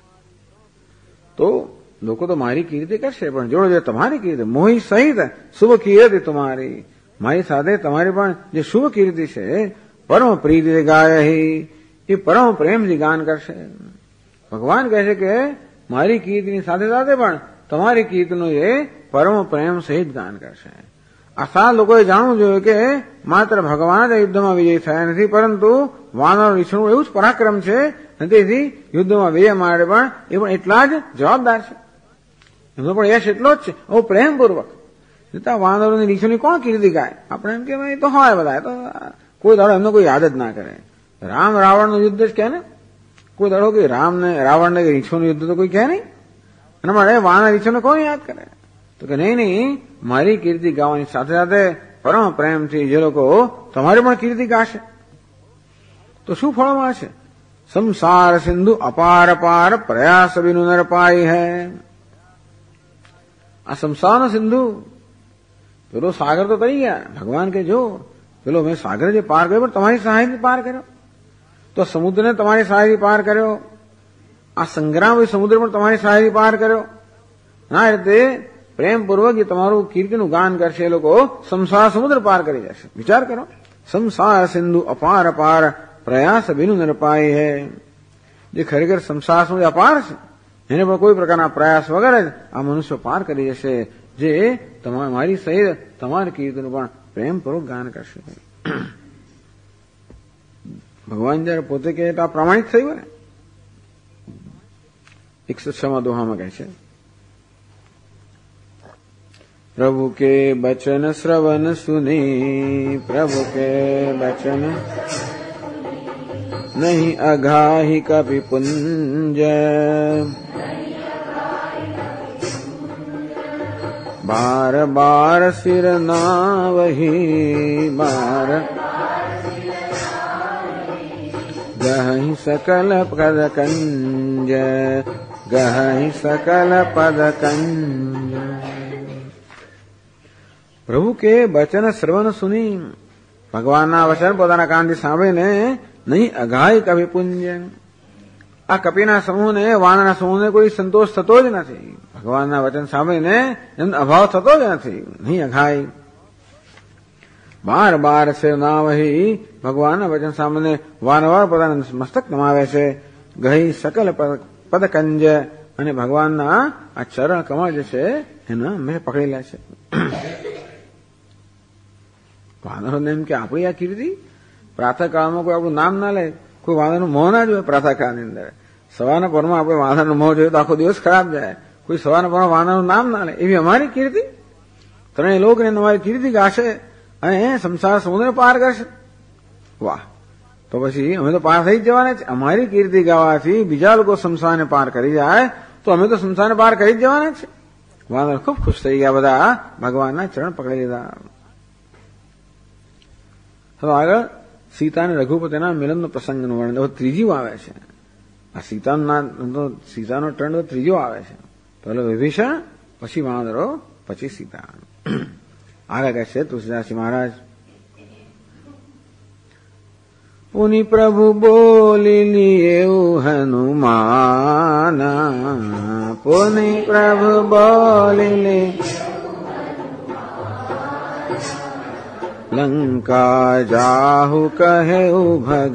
તો લોકો તો મારી કીર્તિ કરશે, પણ જોડે તમારી કીર્તિ, મોહી સહિત શુભ કીર્તિ તમારી, મારી સાથે તમારી પણ જે શુભ કીર્તિ છે પરમ પ્રીતિ ગાય એ પરમ પ્રેમથી ગાન કરશે. ભગવાન કહે છે કે મારી કીર્તિની સાથે સાથે પણ તમારી કીર્તિનું એ પરમ પ્રેમ સહિત ગાન કરશે. આ લોકોએ જાણવું જોઈએ કે માત્ર ભગવાન જ યુદ્ધમાં વિજય થયા નથી, પરંતુ વાનર વિષ્ણુ એવું જ પરાક્રમ છે, તેથી યુદ્ધમાં વિજય માટે પણ એ પણ એટલા જ જવાબદાર છે. એમનો પણ યશ એટલો જ છે, બહુ પ્રેમપૂર્વક. વાનરોની રીછોની કોણ કીર્તિ ગાય? આપણે એમ કે ભાઈ તો હોય બધા, તો કોઈ દાડો એમનો કોઈ યાદ જ ના કરે. રામ રાવણનું યુદ્ધ જ કહે ને, કોઈ દાડો કે રાવણને રીછોનું યુદ્ધ તો કોઈ કહે નહીં. અને મળે વાનર રીછોને કોણ યાદ કરે? તો કે નહીં, મારી કીર્તિ ગાવાની સાથે સાથે પરમ પ્રેમથી જે લોકો તમારી પણ કીર્તિ ગાશે તો શું ફળ મળશે? સંસાર સિંધુ અપાર અપાર પ્રયાસ બિનુ નર પાઈ હૈ. આ સંસારનો સિંધુ, પેલો સાગર તો તરી ગયા. ભગવાન કે જો પેલો મેં સાગર જે પાર કર્યો પણ તમારી સહાયથી પાર કર્યો, તો સમુદ્રને તમારી સહાયથી પાર કર્યો, આ સંગ્રામ સમુદ્ર પણ તમારી સહાયથી પાર કર્યો. ના રીતે પ્રેમપૂર્વક એ તમારું કીર્તિનું ગાન કરશે, એ લોકો સંસાર સમુદ્ર પાર કરી જશે. વિચાર કરો, સંસાર સિંધુ અપાર અપાર પ્રયાસ બિનુ નર પાઈ હૈ. જે ખરેખર સંસાર સમુદ્ર અપાર છે, એને પણ કોઈ પ્રકારના પ્રયાસ વગર જ આ મનુષ્ય પાર કરી જશે, જે મારી સહિત તમારી કીર્તિનું પણ પ્રેમપૂર્વક ગાન કરશે. ભગવાન જયારે પોતે કહે તો આ પ્રામાણિક થયું ને. 106 દોહામાં કહે છે, प्रभु के बचन श्रवण सुनी, प्रभु के बचन नहीं अघाहि कपि पुंज, बार बार सिर नावही, बार गहि सकल पद कंज, गहि सकल पद कंज. પ્રભુ કે વચન શ્રવણ સુની, ભગવાનના વચન પોતાના કાનથી સાંભળીને નહીં અઘાય કવિ પુંજ. આ કપિના સમૂહને, વાનરના સમૂહને કોઈ સંતોષ થતો જ નથી. ભગવાનના વચન સાંભળીને એમનો અભાવ થતો જ નથી. નહીં અઘાય. બાર બાર છે ના વહી, ભગવાનના વચન સાંભળીને વારંવાર પોતાના મસ્તક નમાવે છે. ગહી સકલ પદકંજ, અને ભગવાનના આ ચરણ કમળ જે છે એને મેં પકડી લે છે. વાનરોને એમ કે આપણી આ કીર્તિ, પ્રાતઃકાળમાં કોઈ આપણું નામ ના લે, કોઈ વાનરનું મોં ના જોયે. પ્રાતઃકાળની અંદર સવારના પરમાં આપણે વાનરનું મોં જોઈએ તો આખો દિવસ ખરાબ જાય. કોઈ સવારના પરમાં વાનરનું નામ ના લે, એવી અમારી કીર્તિ. ત્રણેય લોકને અમારી કીર્તિ ગાશે અને સંસાર સમુદ્ર પાર કરશે. વાહ! તો પછી અમે તો પાર થઈ જ જવાના છે. અમારી કીર્તિ ગાવાથી બીજા લોકો સંસારને પાર કરી જાય તો અમે તો સંસારને પાર કરી જ જવાના છે. વાનર ખૂબ ખુશ થઈ ગયા, બધા ભગવાનના ચરણ પકડી લીધા. હવે આગળ સીતા અને રઘુપતિના મિલનનો પ્રસંગનું વર્ણન હવે ત્રીજું આવે છે. આ સીતાનો ટર્ન ત્રીજો આવે છે. પહેલો વિભીષણ, પછી વાનરો, પછી સીતા. આગળ કહે છે તુલસીદાસજી મહારાજ, પુનિ પ્રભુ બોલી લીએ હનુમાના, પુનિ પ્રભુ બોલી લે લંકા જાહુ કહેઉ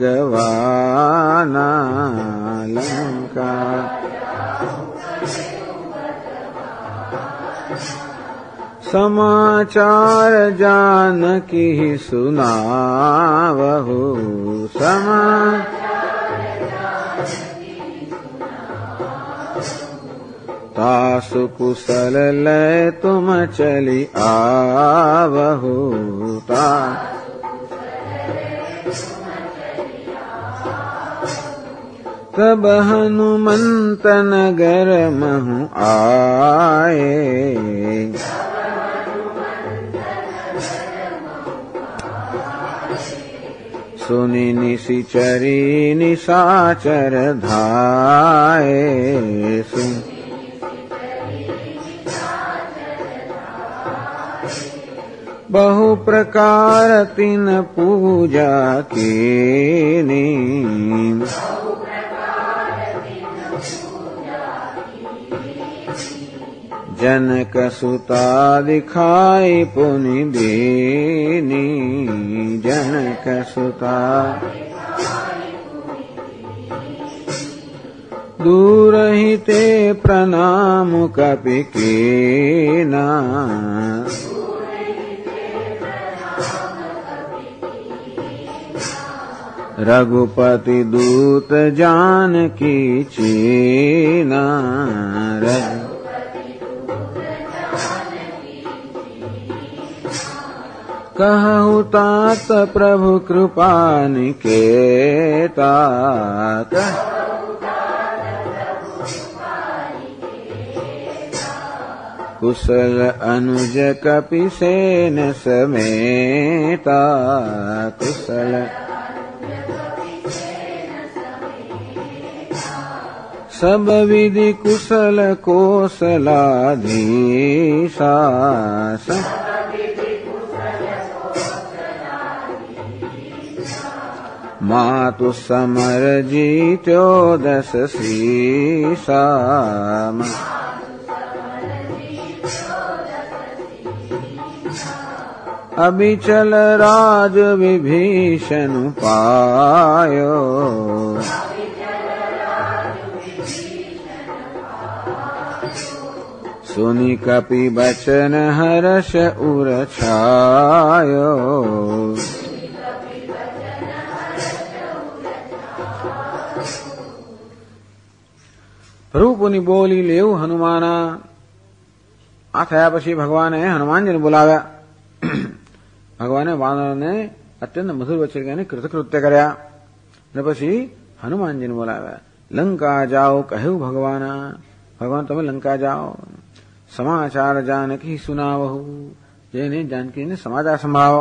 ભગવાના, લંકા સમાચાર જાનકી સુનાવહુ, तासु कुशल लय तुम चली आवहु, तब हनुमंत नगर महु आए, सुनि निशिचरी निशाचर धाये, बहु प्रकार तिन पूजा कीनी, जनक सुता दिखाई पुनि दीनी, जनक सुता दूर ही ते प्रणाम कपि कीना, रघुपति दूत जानकी चीना, कहु तात प्रभु कृपा निकेता, कुशल अनुज कपि सेन समेता, कुशल सब विधि कुशल कोसलाधीशा, मातु समर जीत्यो दस सीसा, अबिचल राज विभीषण पायो, सुनि कपि बचन हर्ष उर छायो, રૂપની બોલી લેવું હનુમાના. આ થયા પછી ભગવાને હનુમાનજીને બોલાવ્યા. ભગવાને વાનરને અત્યંત મધુર વચન કહીને કૃતકૃત્ય કર્યા અને પછી હનુમાનજીને બોલાવ્યા. લંકા જાઓ કહ્યું ભગવાન, ભગવાન તમે લંકા જાઓ. સમાચાર જાનકી સુનાવહુ, જઈને જાનકીને સમાચાર સંભળાવો.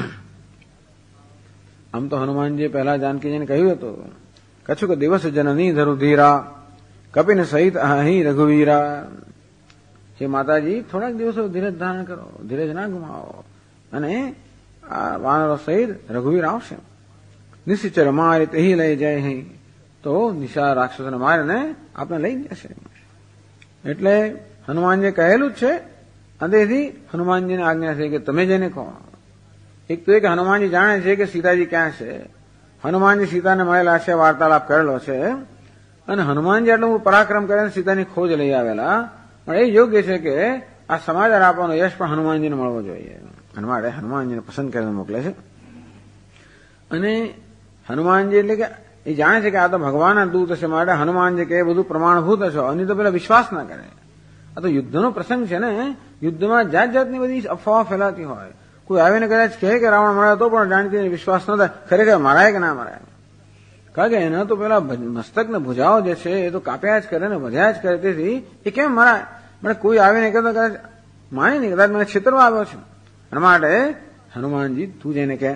આમ તો હનુમાનજીએ પહેલા જાનકીજીને કહ્યું હતું, કછુક દિવસ જનની ધરુ ધીરા, કપિન સહિત અહીં રઘુવીરા. હે માતાજી થોડાક દિવસો ધીરજ ધારણ કરો, ધીરજ ના ગુમાવો, અને આ વાનરો સહિત રઘુવીર આવશે. નિશ્ચર મારે તે લઈ જાય અહીં, તો નિશા રાક્ષસોને મારીને આપણે લઈ જશે. એટલે હનુમાનજી કહેલું જ છે. અંતેથી હનુમાનજીને આજ્ઞા છે કે તમે જઈને કહો. એક તો એ કે હનુમાનજી જાણે છે કે સીતાજી ક્યાં છે. હનુમાનજી સીતાને મળેલા છે, વાર્તાલાપ કરેલો છે, અને હનુમાનજી આટલું પરાક્રમ કરીને સીતાની ખોજ લઈ આવેલા. પણ એ યોગ્ય છે કે આ સમાચાર આપવાનો યશ પણ હનુમાનજીને મળવો જોઈએ. માટે હનુમાનજીને પસંદ કરીને મોકલે છે. અને હનુમાનજી એટલે કે એ જાણે છે કે આ તો ભગવાનના દૂત હશે, માટે હનુમાનજી કે એ બધું પ્રમાણભૂત હશે. અને તો પેલા વિશ્વાસ ના કરે. આ તો યુદ્ધનો પ્રસંગ છે ને, યુદ્ધમાં જાત જાતની બધી અફવાઓ ફેલાતી હોય. કોઈ આવીને કદાચ કહે કે રાવણ મળ્યો તો પણ જાણકી વિશ્વાસ ન થાય, ખરેખર મરાય કે ના મરાય. કારણ કે એના તો પેલા મસ્તકને ભુજાઓ જે છે એ તો કાપ્યા જ કરે ને વધ્યા જ કરે. તેથી એ કેમ મરાય? મને કોઈ આવીને કહેતો કદાચ માની નહીં, કદાચ મને છેતરવા આવ્યો છે. એના માટે હનુમાનજી તું જઈને કહે.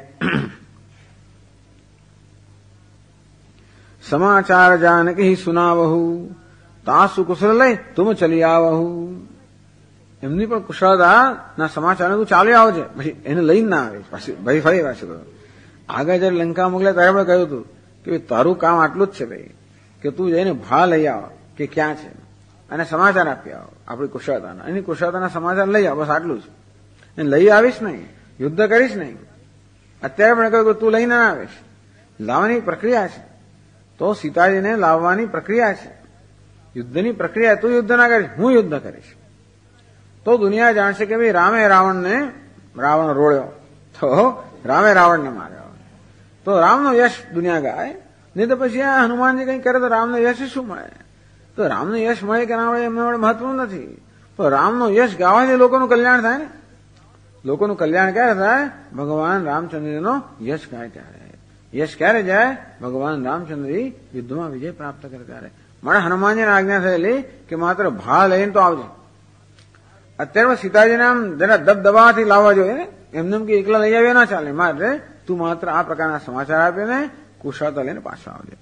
સમાચાર જાનકી સુનાવહુ, તાસુ કુશલ લઈ તુમ ચલી આવહુ. એમની પણ કુશળતા ના સમાચાર તું ચાલી આવજે, પછી એને લઈને ના આવે. ભાઈ ફરી પાછું આગળ જયારે લંકા મોકલ્યા ત્યારે આપણે કહ્યું હતું કે તારું કામ આટલું જ છે ભાઈ, કે તું જઈને ભા લઈ આવ કે ક્યાં છે, અને સમાચાર આપી આવો આપણી કુશળતાના. એની કુશળતાના સમાચાર લઈ આવ, બસ આટલું જ. એને લઈ આવીશ નહીં, યુદ્ધ કરીશ નહીં. અત્યારે પણ કહ્યું કે તું લઈને ના આવીશ, લાવવાની પ્રક્રિયા છે. તો સીતાજીને લાવવાની પ્રક્રિયા છે, યુદ્ધની પ્રક્રિયા. તું યુદ્ધ ના કરીશ, હું યુદ્ધ કરીશ. તો દુનિયા જાણશે કે ભાઈ રાવણ રોળ્યો, તો રામે રાવણને માર્યો. તો રામનો યશ દુનિયા ગાય. નહીં તો પછી આ હનુમાનજી કંઈ કરે તો રામને યશ શું મળે? તો રામને યશ મળે કે ના મળે એમના માટે મહત્વનું નથી. તો રામનો યશ ગાવાથી લોકોનું કલ્યાણ થાય ને. લોકોનું કલ્યાણ ક્યારે થાય? ભગવાન રામચંદ્રનો યશ ગાય ત્યારે. યશ ક્યારે જાય? ભગવાન રામચંદ્રજી યુદ્ધમાં વિજય પ્રાપ્ત કરે ત્યારે. મને હનુમાનજીને આજ્ઞા થયેલી કે માત્ર ભા લઈને તો આવજે. અત્યારમાં સીતાજીને આમ જરા દબદબાથી લાવવા જોઈએ ને, એમને કે એકલા લઈ આવ્યા ના ચાલે. માટે તું માત્ર આ પ્રકારના સમાચાર આપીને કુશળતા લઈને પાછો આવજે.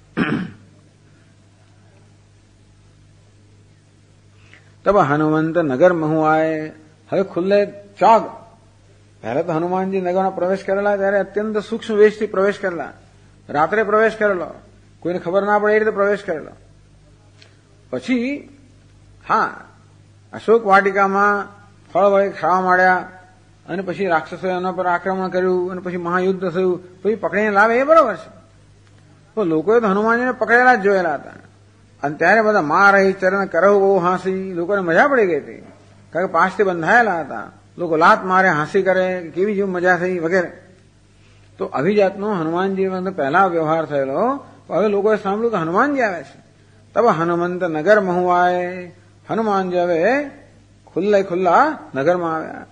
તબ હનુમંત નગર મહુ આય. હવે ખુલ્લે ચોક. પહેલા તો હનુમાનજી નગરમાં પ્રવેશ કરેલા ત્યારે અત્યંત સૂક્ષ્મ વેશથી પ્રવેશ કરેલા. રાત્રે પ્રવેશ કરેલો, કોઈને ખબર ના પડે એ રીતે પ્રવેશ કરેલો. પછી હા, અશોક વાટિકામાં ફળ વળી ખાવા માંડ્યા અને પછી રાક્ષસોએ એના પર આક્રમણ કર્યું અને પછી મહાયુદ્ધ થયું. પછી પકડીને લાવે એ બરોબર છે, તો લોકોએ તો હનુમાનજીને પકડેલા જ જોયેલા હતા. અને ત્યારે બધા માર રહી ચરણ કરવ બહુ હાંસી. લોકોને મજા પડી ગઈ હતી, કારણ કે પાછથી બંધાયેલા હતા. લોકો લાત મારે, હાંસી કરે, કેવી જેવી મજા થઈ વગેરે. તો આવી જાતનો હનુમાનજી પહેલા વ્યવહાર થયેલો. હવે લોકોએ સાંભળ્યું કે હનુમાનજી આવે છે. તબ હનુમંત નગર મહુ આય. હનુમાનજી હવે ખુલ્લા નગરમાં આવ્યા.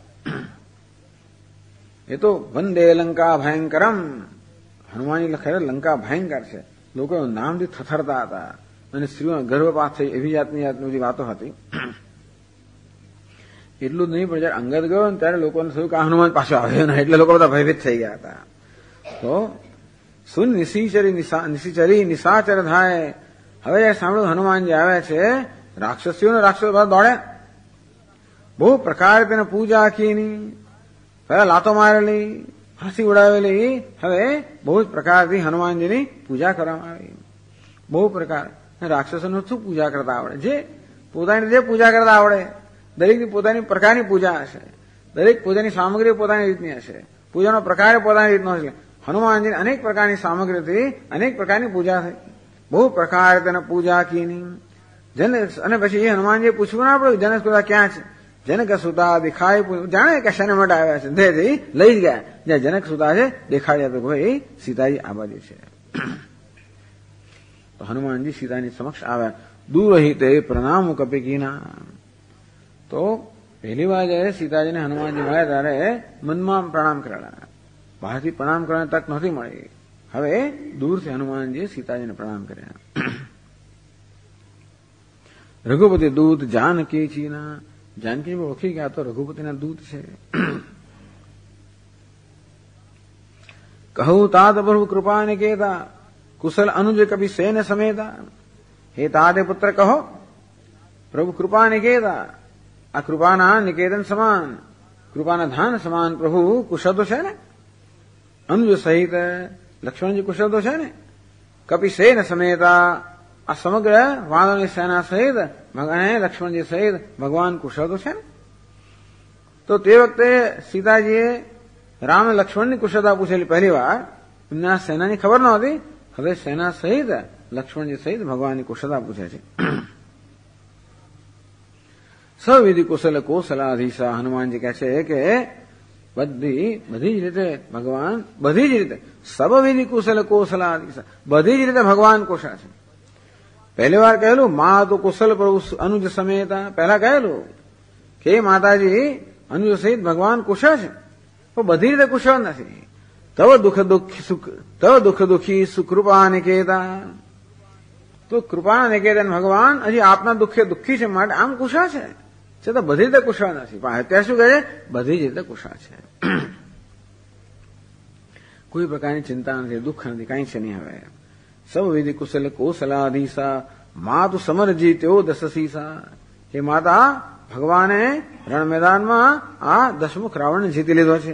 એ તો વંદે લંકા ભયંકરમ. હનુમાનજી લખેલા લંકા ભયંકર છે. લોકો નામથી થથરતા હતા અને સ્ત્રીઓ ગર્ભપાત થઈ એવી જાતની બધી વાતો હતી. એટલું જ નહીં, પણ જયારે અંગદ ગયો ને ત્યારે લોકોને થયું કે આ હનુમાન પાછો આવ્યો ને, એટલે લોકો બધા ભયભીત થઈ ગયા હતા. તો સુન નિશીચરી નિશાચર થાય. હવે જયારે સાંભળ્યું હનુમાનજી આવે છે, રાક્ષસો બધા દોડ્યા. બહુ પ્રકાર તેને પૂજા આખીની. પહેલા લાતો મારેલી, હાંસી ઉડાવેલી. હવે બહુ જ પ્રકારથી હનુમાનજીની પૂજા કરવામાં આવી. બહુ પ્રકાર. રાક્ષસોને શું પૂજા કરતા આવડે? જે પોતાની રીતે પૂજા કરતા આવડે. દરેકની પોતાની પ્રકારની પૂજા હશે. દરેક પૂજાની સામગ્રી પોતાની રીતની હશે. પૂજાનો પ્રકાર પોતાની રીતનો હશે. હનુમાનજીને અનેક પ્રકારની સામગ્રીથી અનેક પ્રકારની પૂજા થઈ. બહુ પ્રકાર તેને પૂજા કીની. અને પછી એ હનુમાનજી પૂછવું ના પડ્યું જનક સુતા ક્યાં છે. જનક સુતા દેખાય, જાણે કે શેને માટે આવ્યા છે. તેથી લઈ જ ગયા. જ્યાં જનક સુતા છે દેખાડ્યા તો ભાઈ સીતાજી આ બાજુ છે. તો હનુમાનજી સીતાની સમક્ષ આવ્યા. દૂર હિતે પ્રણામ કપિકીના. તો પહેલી વાર જયારે સીતાજીને હનુમાનજી મળ્યા ત્યારે મનમાં પ્રણામ કરેલા. બહારથી પ્રણામ કરવાની તક નહોતી મળી. હવે દૂરથી હનુમાનજીએ સીતાજીને પ્રણામ કર્યા. રઘુપતિ દૂત જાનકીજીના. જાનકી ઓળખી ગયા તો રઘુપતિના દૂત છે. કહું તાત પ્રભુ કૃપા નિકેતા કુશલ અનુજ કભી સેન સમેતા. હે તાતે પુત્ર કહો પ્રભુ કૃપા નિકેતા. આ કૃપાના નિકેતન સમાન, કૃપાના ધાન સમાન પ્રભુ કુશળ તો છે ને. અનુજ સહિત લક્ષ્મણજી કુશળ તો છે ને. કપિ સેન સમેતા. આ સમગ્ર વાનરોની સેના સહિત અને લક્ષ્મણજી સહિત ભગવાન કુશળ તો છે ને. તો તે વખતે સીતાજીએ રામ અને લક્ષ્મણની કુશળતા પૂછેલી પહેલી વાર. એમને આ સેનાની ખબર નહોતી. હવે સેના સહિત લક્ષ્મણજી સહિત ભગવાનની કુશળતા પૂછે છે. સવિધિ કુશલ કોશલાધીશા. હનુમાનજી કહે છે કે બધી જ રીતે ભગવાન, બધી જ રીતે સબવિધિ કુશલ કોશલાધીશા, બધી જ રીતે ભગવાન કુશળ છે. પહેલી વાર કહેલું મા તો કુશલ પ્રભુ અનુજ સમેતા. પહેલા કહેલું કે માતાજી અનુજ સહિત ભગવાન કુશળ છે, પણ બધી રીતે કુશળ નથી. તવ દુઃખ દુઃખી સુકૃપા નિકેતા. તો કૃપાના નિકેતન ભગવાન હજી આપના દુઃખે દુઃખી છે, માટે આમ કુશળ છે. છતાં બધી રીતે કુશળ નથી. પણ અત્યારે શું કહે છે? બધી જ રીતે કુશળ છે. કોઈ પ્રકારની ચિંતા નથી, દુઃખ નથી, કઈ છે નહીં. હવે સવિધિ કુશલ કોશલાધીશા મા તું સમર જીત્યો દશસીસા. એ માતા ભગવાને રણ મેદાનમાં આ દશમુખ રાવણને જીતી લીધો છે.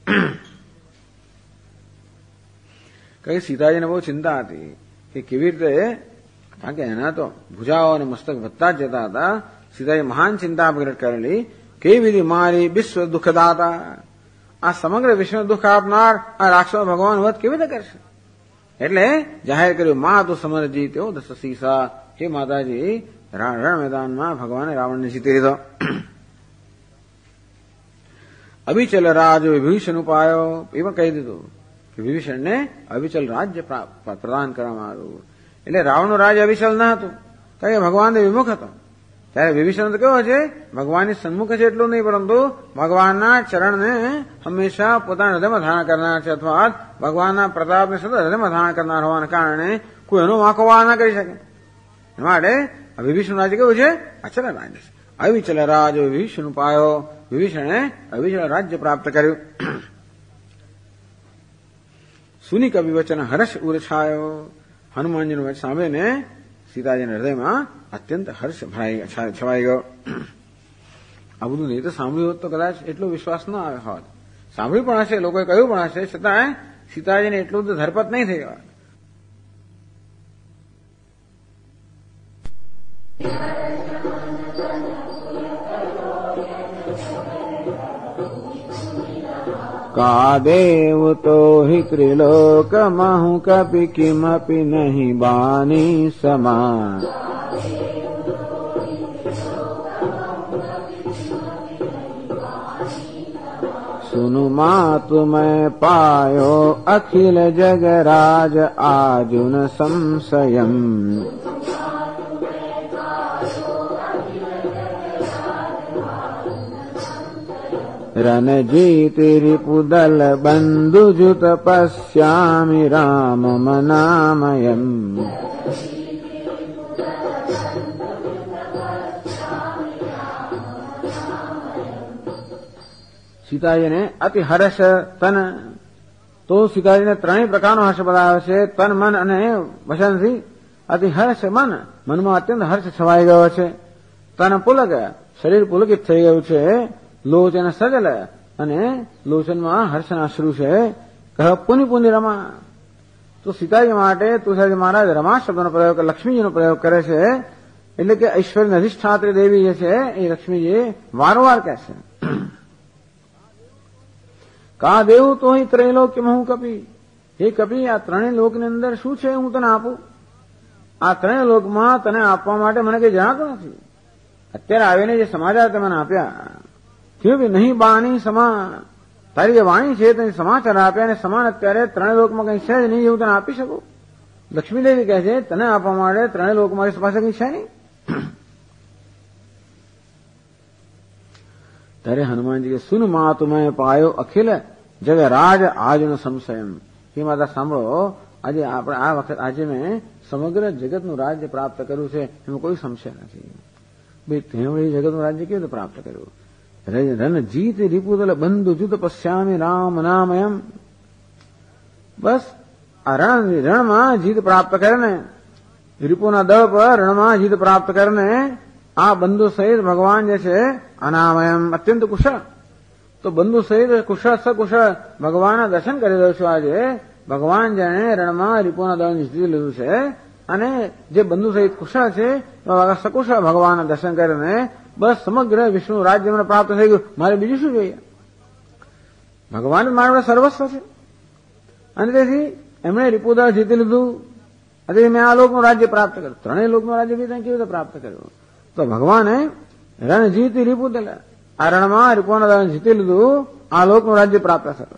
કઈ સીતાજીને બહુ ચિંતા હતી કે કેવી રીતે, કારણ કે એના તો ભુજાઓ અને મસ્તક વધતા જ જતા હતા. સીતાજી મહાન ચિંતા પ્રગટ કરેલી. કેવી રીતે મારી વિશ્વ દુઃખદાતા. આ સમગ્ર વિશ્વ દુઃખ આપનાર આ રાક્ષસ ભગવાન વધ કેવી રીતે કરશે? એટલે જાહેર કર્યું મા તો સમર જીત્યો દશસીસા. હે માતાજી, રણ મેદાનમાં ભગવાને રાવણને જીતી લીધો. અભિચલ રાજ વિભીષણ ઉપાયો. એમાં કહી દીધું કે વિભીષણને અભિચલ રાજ્ય પ્રદાન કરવામાં આવ્યું. એટલે રાવણનું રાજ્ય અભિચલ ન હતું, કારણ કે ભગવાનને વિમુખ હતો. ત્યારે વિભીષણ તો કેવો છે, ભગવાનની સન્મુખ છે એટલું નહીં, પરંતુ ભગવાનના ચરણને હંમેશા પોતાના હૃદયમાં ધારણ કરનાર છે, અથવા ભગવાનના પ્રતાપને સતત હૃદયમાં ધારણ કરનાર હોવાના કારણે કોઈ એનો વાંકો વાર ના કરી શકે. માટે વિભીષણ રાજ્ય કેવું છે, અચલ રાજ્ય છે. અવિચલ રાજ વિભીષણ પાયો, વિભીષણે અવિચલ રાજ્ય પ્રાપ્ત કર્યું. સુની કવિ વચન હર્ષ ઉરછાયો, હનુમાનજીનું વચન સાંભળીને સીતાજીના હૃદયમાં અત્યંત હર્ષ છવાઈ ગયો. આ બધું નહીં તો સાંભળ્યું હોત તો કદાચ એટલો વિશ્વાસ ન આવે હોત. સાંભળ્યું પણ હશે, લોકોએ કહ્યું પણ હશે, છતાં સીતાજીને એટલું બધું ધરપત નહીં થઈ ગયો. કા દેવ તો હિ ત્રિલોક mahુ કપિ કિમપિ નહીં બાની સમાન. સુनु માતુ મેં પાયો અખિલ જગરાજ આજુન સંશયમ. રણજીતિ રિપુદલ બંધુજુત પશ્યામિ રામમ નામયમ. સીતાજીને અતિ હર્ષ તન, તો સીતાજીને ત્રણેય પ્રકારનો હર્ષ બતાવે છે, તન મન અને વચનથી. અતિ હર્ષ મન, મનમાં અત્યંત હર્ષ છવાઈ ગયો છે. તન પુલક, શરીર પુલકિત થઈ ગયું છે. લોચન સજલ, અને લોચનમાં હર્ષના અશ્રુ છે. કહ પુનિ પુનિ રમા. તો સીતાજી માટે તુલસીજી મહારાજ રમા શબ્દનો પ્રયોગ, લક્ષ્મીજીનો પ્રયોગ કરે છે. એટલે કે ઐશ્વર્યની અધિષ્ઠાત્રી દેવી જે છે એ લક્ષ્મીજી વારંવાર કહે છે. કા દેવ તો હિ ત્રૈલોક્ય હું કપી. હે કપી, આ ત્રણેય લોકની અંદર શું છે હું તને આપું? આ ત્રણેય લોકમાં તને આપવા માટે મને કઈ જણાતું નથી. અત્યારે આવીને જે સમાચાર તમે મને આપ્યા, કે નહીં બાની સમાન, તારી જે વાણી છે તેની સમાચાર આપ્યા, અને સમાન અત્યારે ત્રણેય લોકમાં કઈ છે જ નહીં એવું તને આપી શકું. લક્ષ્મીદેવી કહે છે તને આપવા માટે ત્રણેય લોક મારી પાસે કઈ છે નહીં. ત્યારે હનુમાનજી કે સુન માતુ મેં પાયો અખિલ જગ રાજ આજનો સંશયમ. હે માતા સાંભળો, આજે આપણે આ વખત આજે મેં સમગ્ર જગતનું રાજ્ય પ્રાપ્ત કર્યું છે, એમાં કોઈ સંશય નથી. ભાઈ તે વળી જગતનું રાજ્ય કેવી રીતે પ્રાપ્ત કર્યું? રન જીત રિપુદલ બંધુ જુત પશ્યામી રામ નામયમ. બસ આ રણમાં જીત પ્રાપ્ત કરીને, રિપુના દળ પર રણમાં જીત પ્રાપ્ત કરીને આ બંધુ સહિત ભગવાન જે છે અનામયમ અત્યંત કુશળ. તો બંધુ સહિત કુશળ સકુશળ ભગવાનના દર્શન કરી રહ્યો છું. આજે ભગવાન જાણે રણમાં રિપુના દળને જીતી લીધું છે, અને જે બંધુ સહિત કુશળ છે સકુશળ ભગવાનના દર્શન કરીને બસ સમગ્ર વિષ્ણુ રાજ્ય મને પ્રાપ્ત થઈ ગયું. મારે બીજું શું જોઈએ? ભગવાન મારા સર્વસ્વ છે, અને તેથી એમણે રિપુદળ જીતી લીધું, અને મેં આ લોકનું રાજ્ય પ્રાપ્ત કર્યું. ત્રણેય લોકનું રાજ્ય બી કેવી રીતે પ્રાપ્ત કર્યું? તો ભગવાને રણ જીતી રિપુદલ, આ રણમાં રિપુના દળને જીતી લીધું, આ લોકનું રાજ્ય પ્રાપ્ત થયું.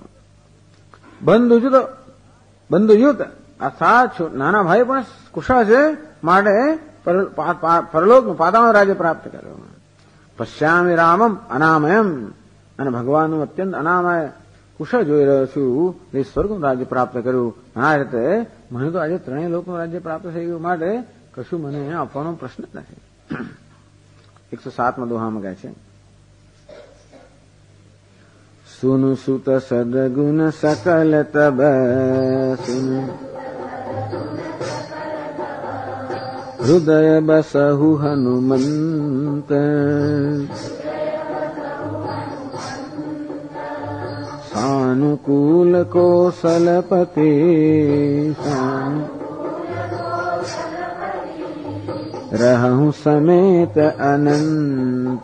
બંધુયુત અર્થાત નાના ભાઈ પણ કુશળ છે, માટે પરલોકનું પાતાળનું રાજ્ય પ્રાપ્ત કર્યું. પશ્યામી રામમ અનામયમ, અને ભગવાનનું અત્યંત અનામય કુશળ જોઈ રહ્યો છું, એ સ્વર્ગનું રાજ્ય પ્રાપ્ત કર્યું. આ રીતે મને તો આજે ત્રણેય લોકનું રાજ્ય પ્રાપ્ત થઈ ગયું, માટે કશું મને આપવાનો પ્રશ્ન જ નથી. 107માં દોહામાં કહે છે, સુનુ સુત સદગુણ સકલ તબ સુનુ હૃદય બસહુ હનુમંત. સાનુકૂલ કૌશલપતિ રહું સમેત અનંત.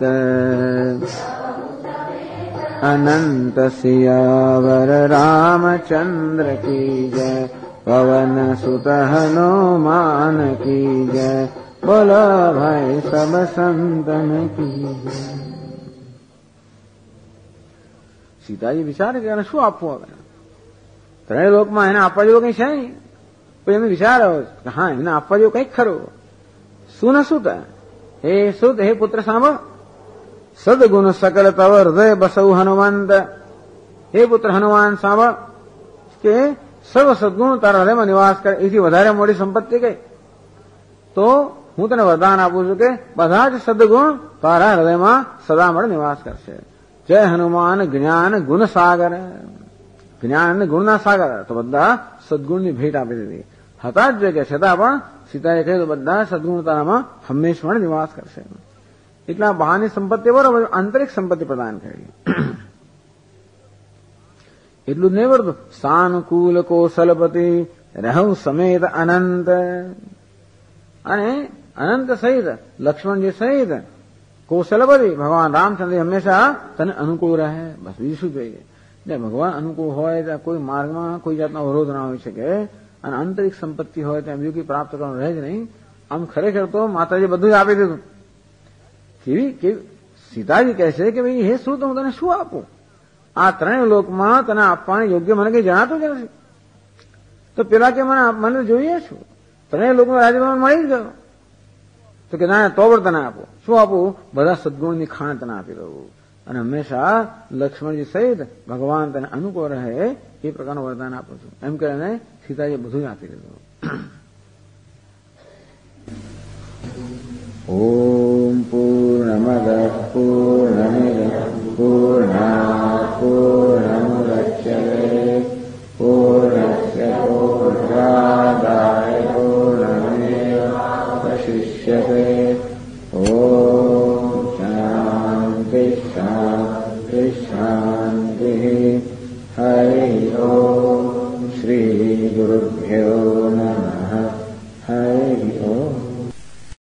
અનંત સિયાવર રામચંદ્ર કી જય, પવન સુત હનુમાન કી જય, બોલો ભાઈ સબ સંતન કી જય. સીતાજી વિચારે કે એને શું આપવું હવે? ત્રણેય લોકમાં એને આપવા જેવું કઈ છે નહીં. પછી એમને વિચાર આવ્યો હા એને આપવા જેવું કંઈક ખરું. શું ને શું થાય? હે સુત, હે પુત્ર સાંભળ, સદગુણ સકલ તવ હૃદય બસૌ હનુમંત. હે પુત્ર હનુમાન સાંભળ કે સર્વ સદગુણ તારા હૃદયમાં નિવાસ કરે. એથી વધારે મોટી સંપત્તિ કઈ? તો હું તને વરદાન આપું છું કે બધા જ સદગુણ તારા હૃદયમાં સદા મળે નિવાસ કરશે. જય હનુમાન જ્ઞાન ગુણ સાગર. જ્ઞાન અને ગુણના સાગર. તો બધા સદગુણની ભેટ આપી દીધી. હતા જ કે છતાં પણ સીતાએ કહ્યું તો બધા સદગુણ તારામાં હંમેશ મળે નિવાસ કરશે. એટલા બહારની સંપત્તિ બરોબર, આંતરિક સંપત્તિ પ્રદાન કરી. એટલું જ નહીં પડતું, સાનુકૂલ કૌશલપતિ રહુ સમેત અનંત. અને અનંત સહિત, લક્ષ્મણજી સહિત કૌશલપતિ ભગવાન રામચંદ્ર હંમેશા તને અનુકૂળ રહે. બસ બીજું શું જોઈએ? એટલે ભગવાન અનુકૂળ હોય ત્યાં કોઈ માર્ગમાં કોઈ જાતનો અવરોધ ના હોઈ શકે, અને આંતરિક સંપત્તિ હોય ત્યાં બીજું કંઈ પ્રાપ્ત કરવાનું રહે જ નહીં. આમ ખરેખર તો માતાજી બધું જ આપી દીધું. કેવી સીતાજી કહે છે કે ભાઈ હે શું, તો હું તને શું આપું? આ ત્રણેય લોકમાં તને આપવાને યોગ્ય મને કઈ જણાતું જ નથી. તો પેલા કે મને જોઈએ શું? ત્રણેય લોકમાં રાજભવન મળી જ ગયો. તો કે ના, તો પણ તને આપો. શું આપું? બધા સદગુણની ખાણ તને આપી દઉં, અને હંમેશા લક્ષ્મણજી સહિત ભગવાન તને અનુકૂળ રહે એ પ્રકારનું વરદાન આપું છું. એમ કરીને સીતાજી બધું જ આપી દીધું. ઓ